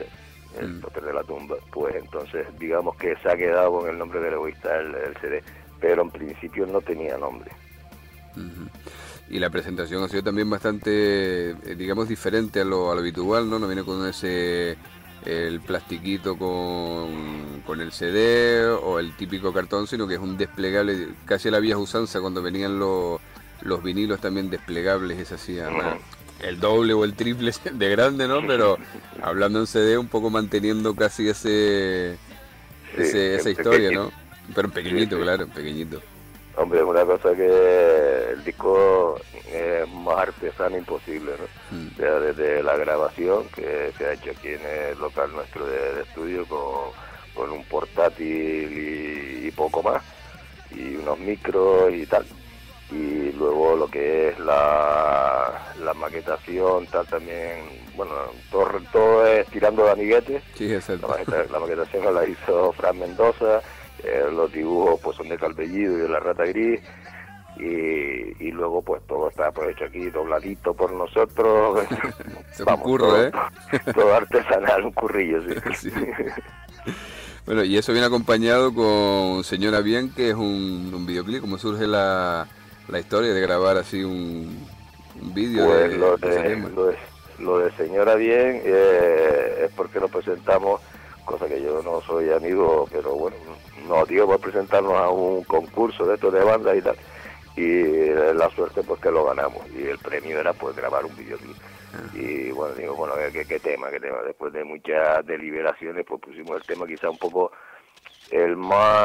el Papel de la Tumba, pues entonces digamos que se ha quedado con el nombre del egoísta el CD, pero en principio no tenía nombre. Y la presentación ha sido también bastante, digamos, diferente a lo habitual, ¿no? No viene con el plastiquito con el CD o el típico cartón, sino que es un desplegable, casi a la vieja usanza cuando venían los vinilos también desplegables, es así, el doble o el triple de grande, ¿no? Pero hablando en CD, un poco manteniendo casi esa historia, ¿no? Pero en pequeñito, claro, en pequeñito. Hombre, es una cosa que el disco es más artesano imposible, ¿no? O sea, desde la grabación que se ha hecho aquí en el local nuestro de estudio con un portátil y poco más, y unos micros y tal. Y luego lo que es la maquetación, tal también, bueno, todo es tirando de amiguetes. Sí, exacto. La maquetación la hizo Fran Mendoza. Los dibujos pues son de Calvellido y de la Rata Gris, y luego pues todo está pues hecho aquí dobladito por nosotros. Vamos, un curro, todo artesanal, un currillo, sí. Sí. Bueno, y eso viene acompañado con Señora Bien, que es un videoclip. ¿Cómo surge la historia de grabar así un vídeo? Pues lo de Señora Bien es porque nos presentamos, cosa que yo no soy amigo, pero bueno, nos dio por presentarnos a un concurso de estos de bandas y tal, y la suerte pues que lo ganamos, y el premio era pues grabar un videoclip. Y bueno, digo, bueno, ¿qué tema? Después de muchas deliberaciones pues pusimos el tema quizá un poco el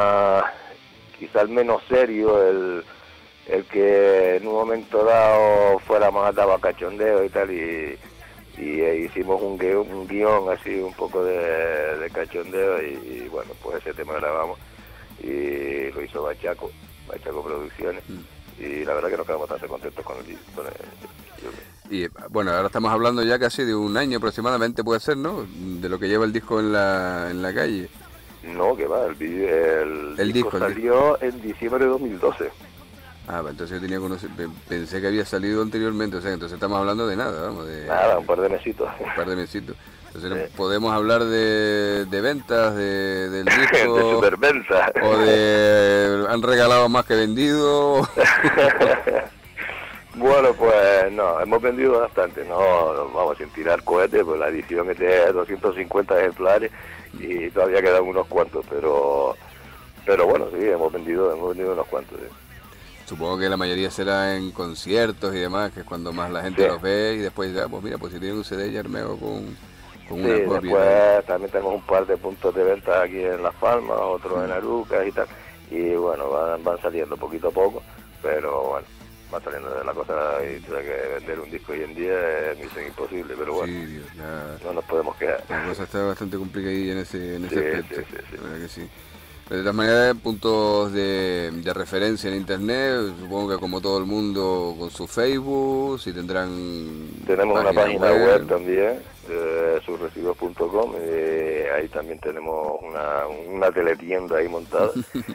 menos serio, el que en un momento dado fuera más atado a cachondeo y tal, y hicimos un guión así un poco de cachondeo, y bueno, pues ese tema grabamos y lo hizo Bachaco Producciones, y la verdad que nos quedamos bastante contentos con el y bueno, ahora estamos hablando ya casi de un año aproximadamente, puede ser, ¿no? De lo que lleva el disco en la calle. No, que va, el disco salió en diciembre de 2012. Entonces yo pensé que había salido anteriormente, o sea, entonces estamos hablando de nada, vamos, Nada, un par de mesitos. Entonces podemos hablar de ventas del disco. De superventas. O han regalado más que vendido. Bueno, pues no, hemos vendido bastante, no vamos sin tirar cohetes, pues la edición es de 250 ejemplares y todavía quedan unos cuantos, pero bueno, sí, hemos vendido unos cuantos. ¿Sí? Supongo que la mayoría será en conciertos y demás, que es cuando más la gente los ve, y después ya, pues mira, pues si tienen un CD ya armeo con una copia. Después también tenemos un par de puntos de venta aquí en Las Palmas, otros en Arucas y tal, y bueno, van saliendo poquito a poco, pero bueno, va saliendo de la cosa, y tú sabes que vender un disco hoy en día es misión imposible, pero bueno, sí, Dios, no nos podemos quedar. La cosa está bastante complicadilla en ese aspecto, sí. La verdad que sí. Pero de todas maneras, puntos de referencia en internet, supongo que como todo el mundo con su Facebook, si tendrán... Tenemos una página web también, surresiduos.com, ahí también tenemos una teletienda ahí montada,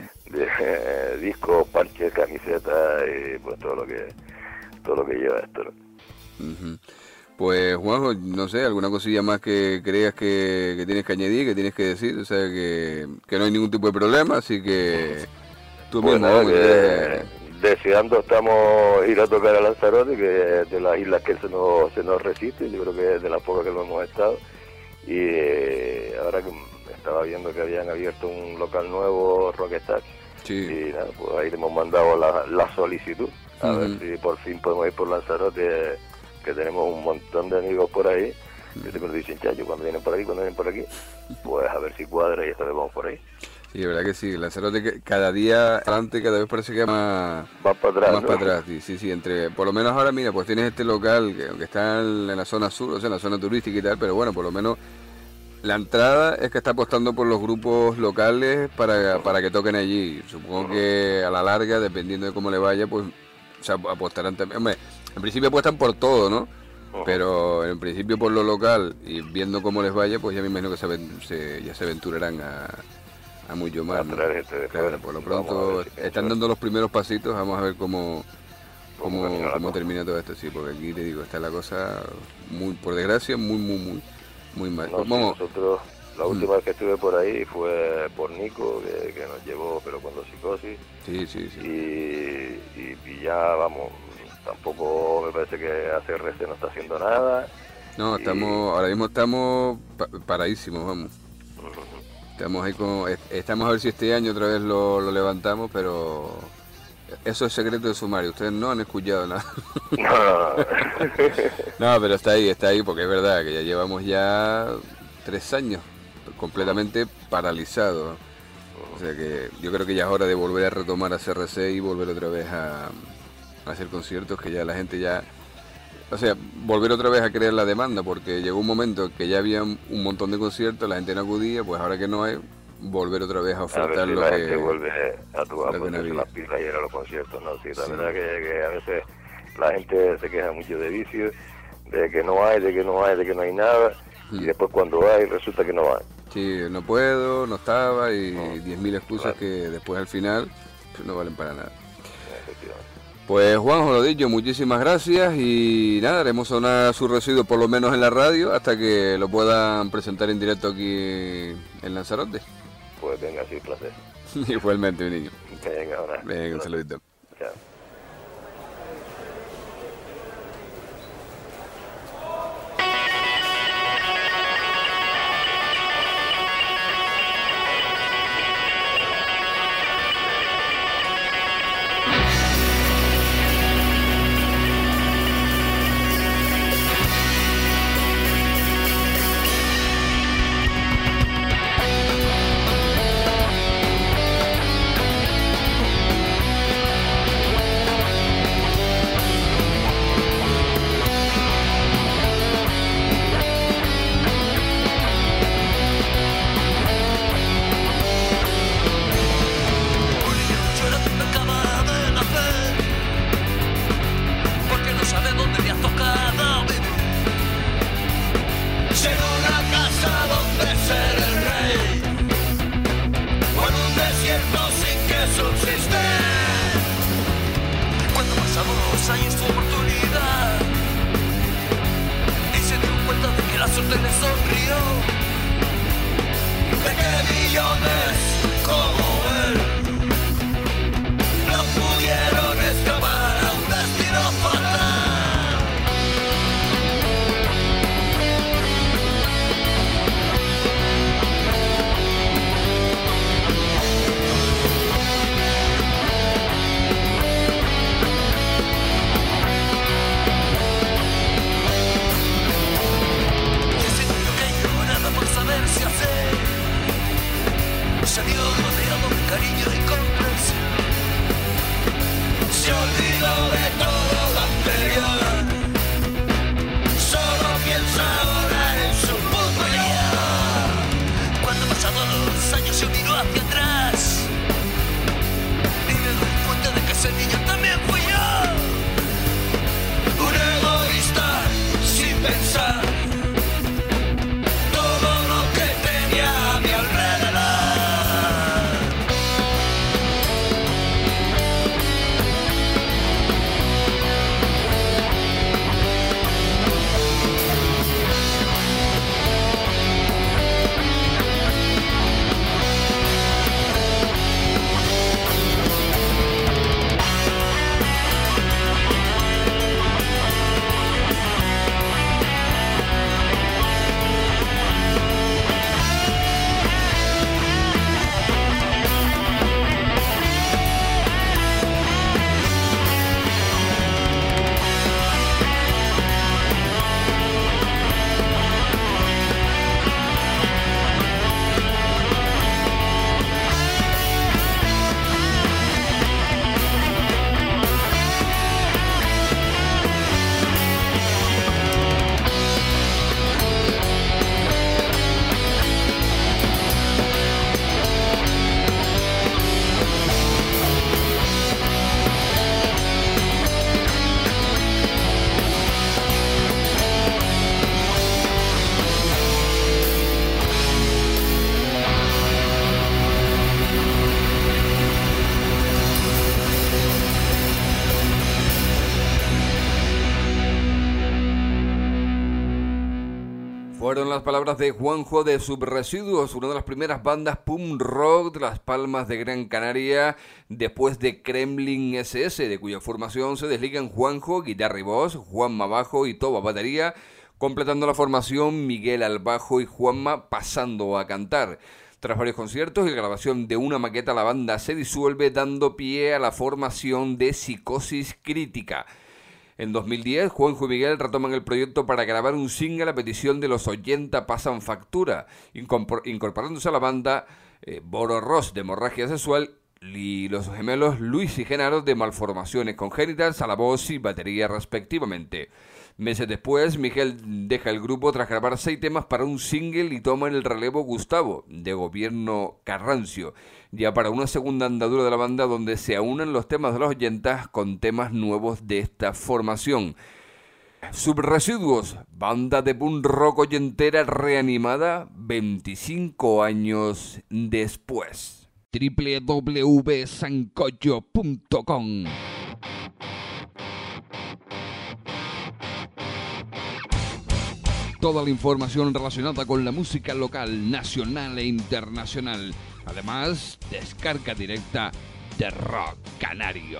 de discos, parches, camisetas y pues todo lo que lleva esto, ¿no? Pues Juanjo, no sé, alguna cosilla más que creas que tienes que añadir, que tienes que decir, o sea que no hay ningún tipo de problema, así que tú mismo... Deseando estamos ir a tocar a Lanzarote, que es de las islas que se nos resiste, yo creo que es de las pocas que no hemos estado, y ahora que estaba viendo que habían abierto un local nuevo, Rockstar, y nada, pues ahí le hemos mandado la solicitud, a ver si por fin podemos ir por Lanzarote, que tenemos un montón de amigos por ahí, que siempre nos dicen, chacho, cuando vienen por aquí, pues a ver si cuadra y esta vez vamos por ahí. Sí, de verdad que sí, Lanzarote cada día adelante, cada vez parece que más para atrás, sí, por lo menos ahora mira, pues tienes este local que aunque está en la zona sur, o sea, en la zona turística y tal, pero bueno, por lo menos la entrada es que está apostando por los grupos locales para que toquen allí. Supongo que a la larga, dependiendo de cómo le vaya, pues o sea, apostarán también. Hombre, en principio apuestan por todo, ¿no? Pero en principio por lo local y viendo cómo les vaya, pues ya me imagino que ya se aventurarán a mucho más, ¿no? Claro, por lo pronto están dando los primeros pasitos, vamos a ver cómo termina todo esto, sí, porque aquí te digo, está la cosa muy, por desgracia, muy mal. No, nosotros La última vez que estuve por ahí fue por Nico, que nos llevó, pero con psicosis. Sí. Y ya, vamos, tampoco me parece que ACRC no está haciendo nada. No, ahora mismo estamos paradísimos, vamos. Estamos ahí estamos a ver si este año otra vez lo levantamos, pero eso es secreto de sumario, ustedes no han escuchado nada. No. No, pero está ahí, porque es verdad que ya llevamos ya 3 años completamente paralizado. O sea que yo creo que ya es hora de volver a retomar a CRC y volver otra vez a hacer conciertos, que ya la gente ya... O sea, volver otra vez a crear la demanda, porque llegó un momento que ya había un montón de conciertos, la gente no acudía, pues ahora que no hay, volver otra vez a ofertar a ver si lo la que... gente vuelve a ponerse había. las pilas y ir a los conciertos, ¿no? Sí, la Sí. verdad que a veces la gente se queja mucho de vicios, de que no hay, de que no hay nada, y después cuando hay resulta que no hay. Sí, no puedo, no estaba, y No, 10.000 excusas claro. que después al final pues, no valen para nada. Efectivamente. Pues Juanjo, lo dicho, muchísimas gracias y nada, haremos sonar su residuo por lo menos en la radio hasta que lo puedan presentar en directo aquí en Lanzarote. Pues venga, sí, placer. Igualmente, mi niño. Venga, ahora. Venga, un saludito. Chao. Fueron las palabras de Juanjo de Subresiduos, una de las primeras bandas punk rock de Las Palmas de Gran Canaria, después de Kremlin SS, de cuya formación se desligan Juanjo, guitarra y voz, Juanma bajo y Toba batería, completando la formación Miguel al bajo y Juanma pasando a cantar. Tras varios conciertos y la grabación de una maqueta, la banda se disuelve, dando pie a la formación de Psicosis Crítica. En 2010, Juanjo y Miguel retoman el proyecto para grabar un single a petición de los 80 Pasan Factura, incorporándose a la banda Boro Ross de Hemorragia Sexual y los gemelos Luis y Genaro de Malformaciones Congénitas a la voz y batería respectivamente. Meses después, Miguel deja el grupo tras grabar 6 temas para un single y toma el relevo Gustavo, de Gobierno Carrancio, ya para una segunda andadura de la banda donde se aunan los temas de los 80 con temas nuevos de esta formación. Subresiduos, banda de punk rock ochentera reanimada 25 años después. www.sancocho.com. Toda la información relacionada con la música local, nacional e internacional. Además, descarga directa de Rock Canario.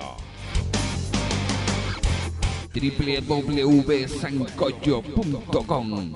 www.sancocho.com.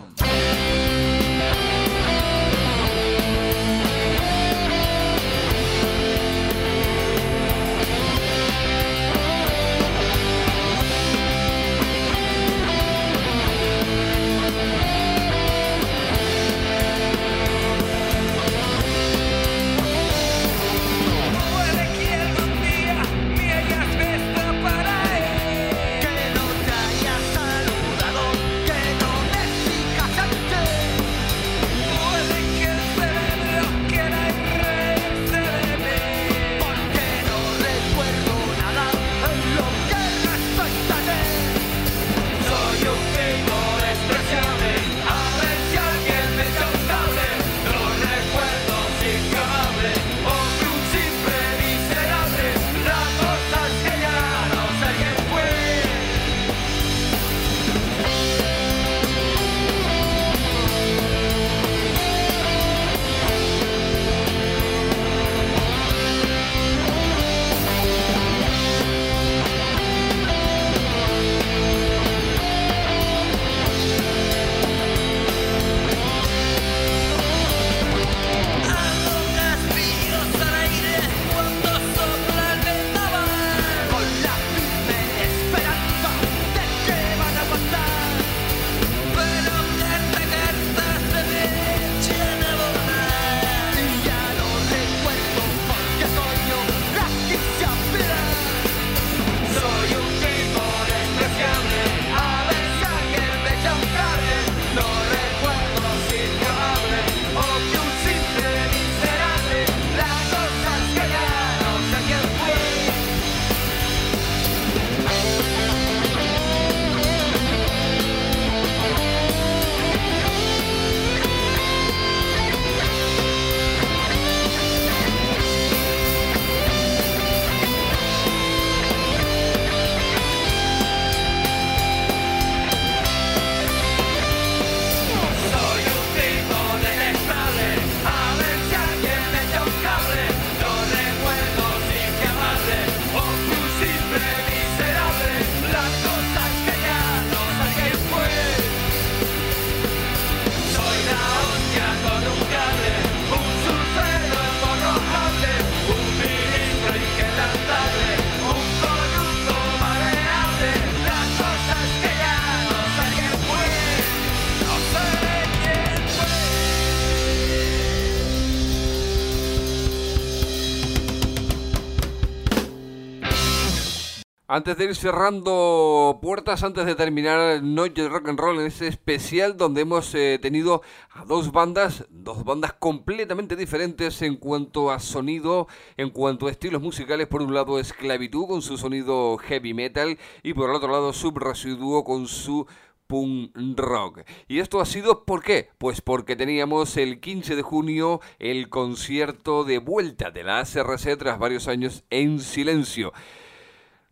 Antes de ir cerrando puertas, antes de terminar Noche de Rock and Roll en este especial donde hemos tenido a dos bandas completamente diferentes en cuanto a sonido, en cuanto a estilos musicales. Por un lado Esclavitud con su sonido heavy metal y por el otro lado Subresiduo con su punk rock. Y esto ha sido ¿por qué? Pues porque teníamos el 15 de junio el concierto de vuelta de la ACRC tras varios años en silencio.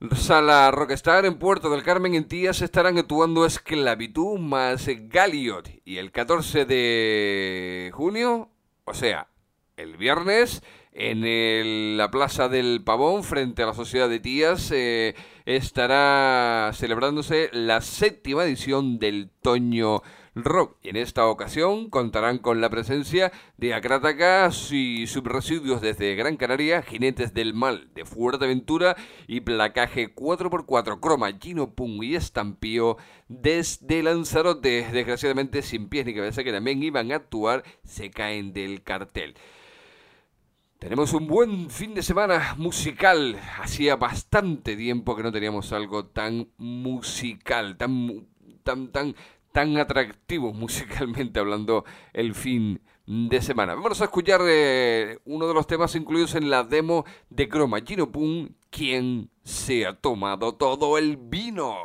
Sala Rockstar en Puerto del Carmen, en Tías, estarán actuando Esclavitud más Galiot. Y el 14 de junio, o sea, el viernes, en la Plaza del Pavón, frente a la Sociedad de Tías, estará celebrándose la 7ª edición del Toño Rock. Y en esta ocasión contarán con la presencia de Acrátagas y Subresiduos desde Gran Canaria, Jinetes del Mal de Fuerteventura y Placaje 4x4, Croma, Gino Pum y Estampío desde Lanzarote. Desgraciadamente sin pies ni cabeza, que también iban a actuar, se caen del cartel. Tenemos un buen fin de semana musical. Hacía bastante tiempo que no teníamos algo tan musical, tan atractivo musicalmente hablando el fin de semana. Vamos a escuchar uno de los temas incluidos en la demo de Croma, Gino Pum, ¿Quién se ha tomado todo el vino?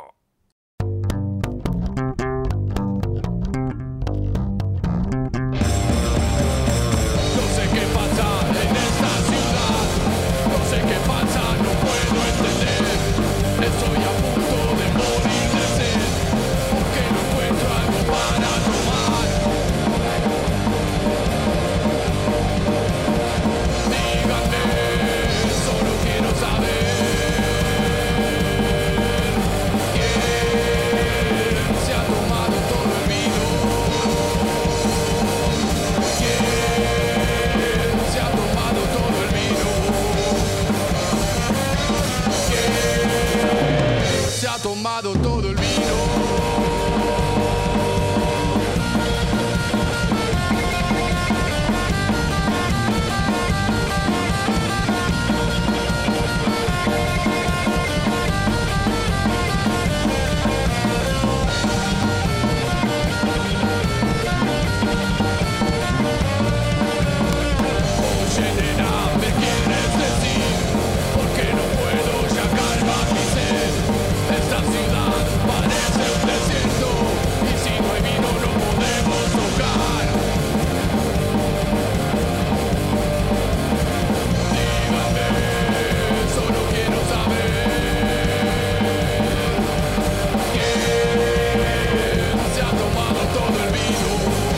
Estoy a punto de morir de sed, porque no encuentro algo para tomar. Díganme, solo quiero saber quién se ha tomado todo el vino. ¿Quién se ha tomado todo el vino? Se ha tomado todo el vino. Oye, nena, ¿me quieres decir por qué no puedo ya calmar mi sed? Esta ciudad parece un desierto y si no hay vino no podemos tocar. Díganme, solo quiero saber quién se ha tomado todo el vino.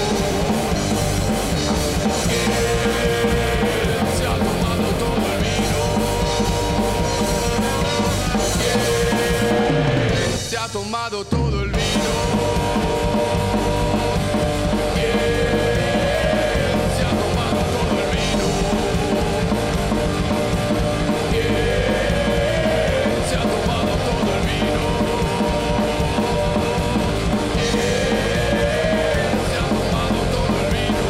¿Quién se ha tomado todo el vino? ¿Quién se ha tomado todo el vino? ¿Quién se ha tomado todo el vino? ¿Quién se ha tomado todo el vino? ¿Quién se ha tomado todo el vino?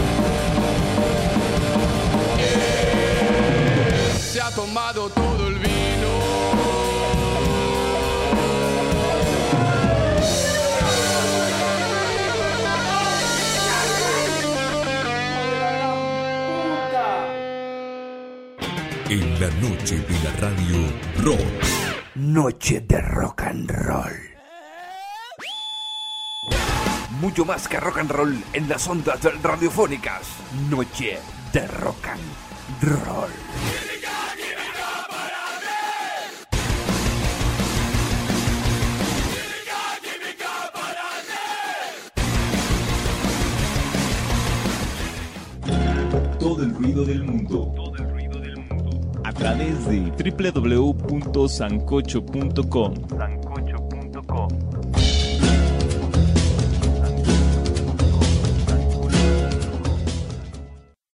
¿Quién se ha tomado todo el vino? En la noche de la radio rock. Noche de rock and roll. Mucho más que rock and roll en las ondas radiofónicas. Noche de rock and roll. Todo el ruido del mundo. A través de www.sancocho.com. Sancocho.com.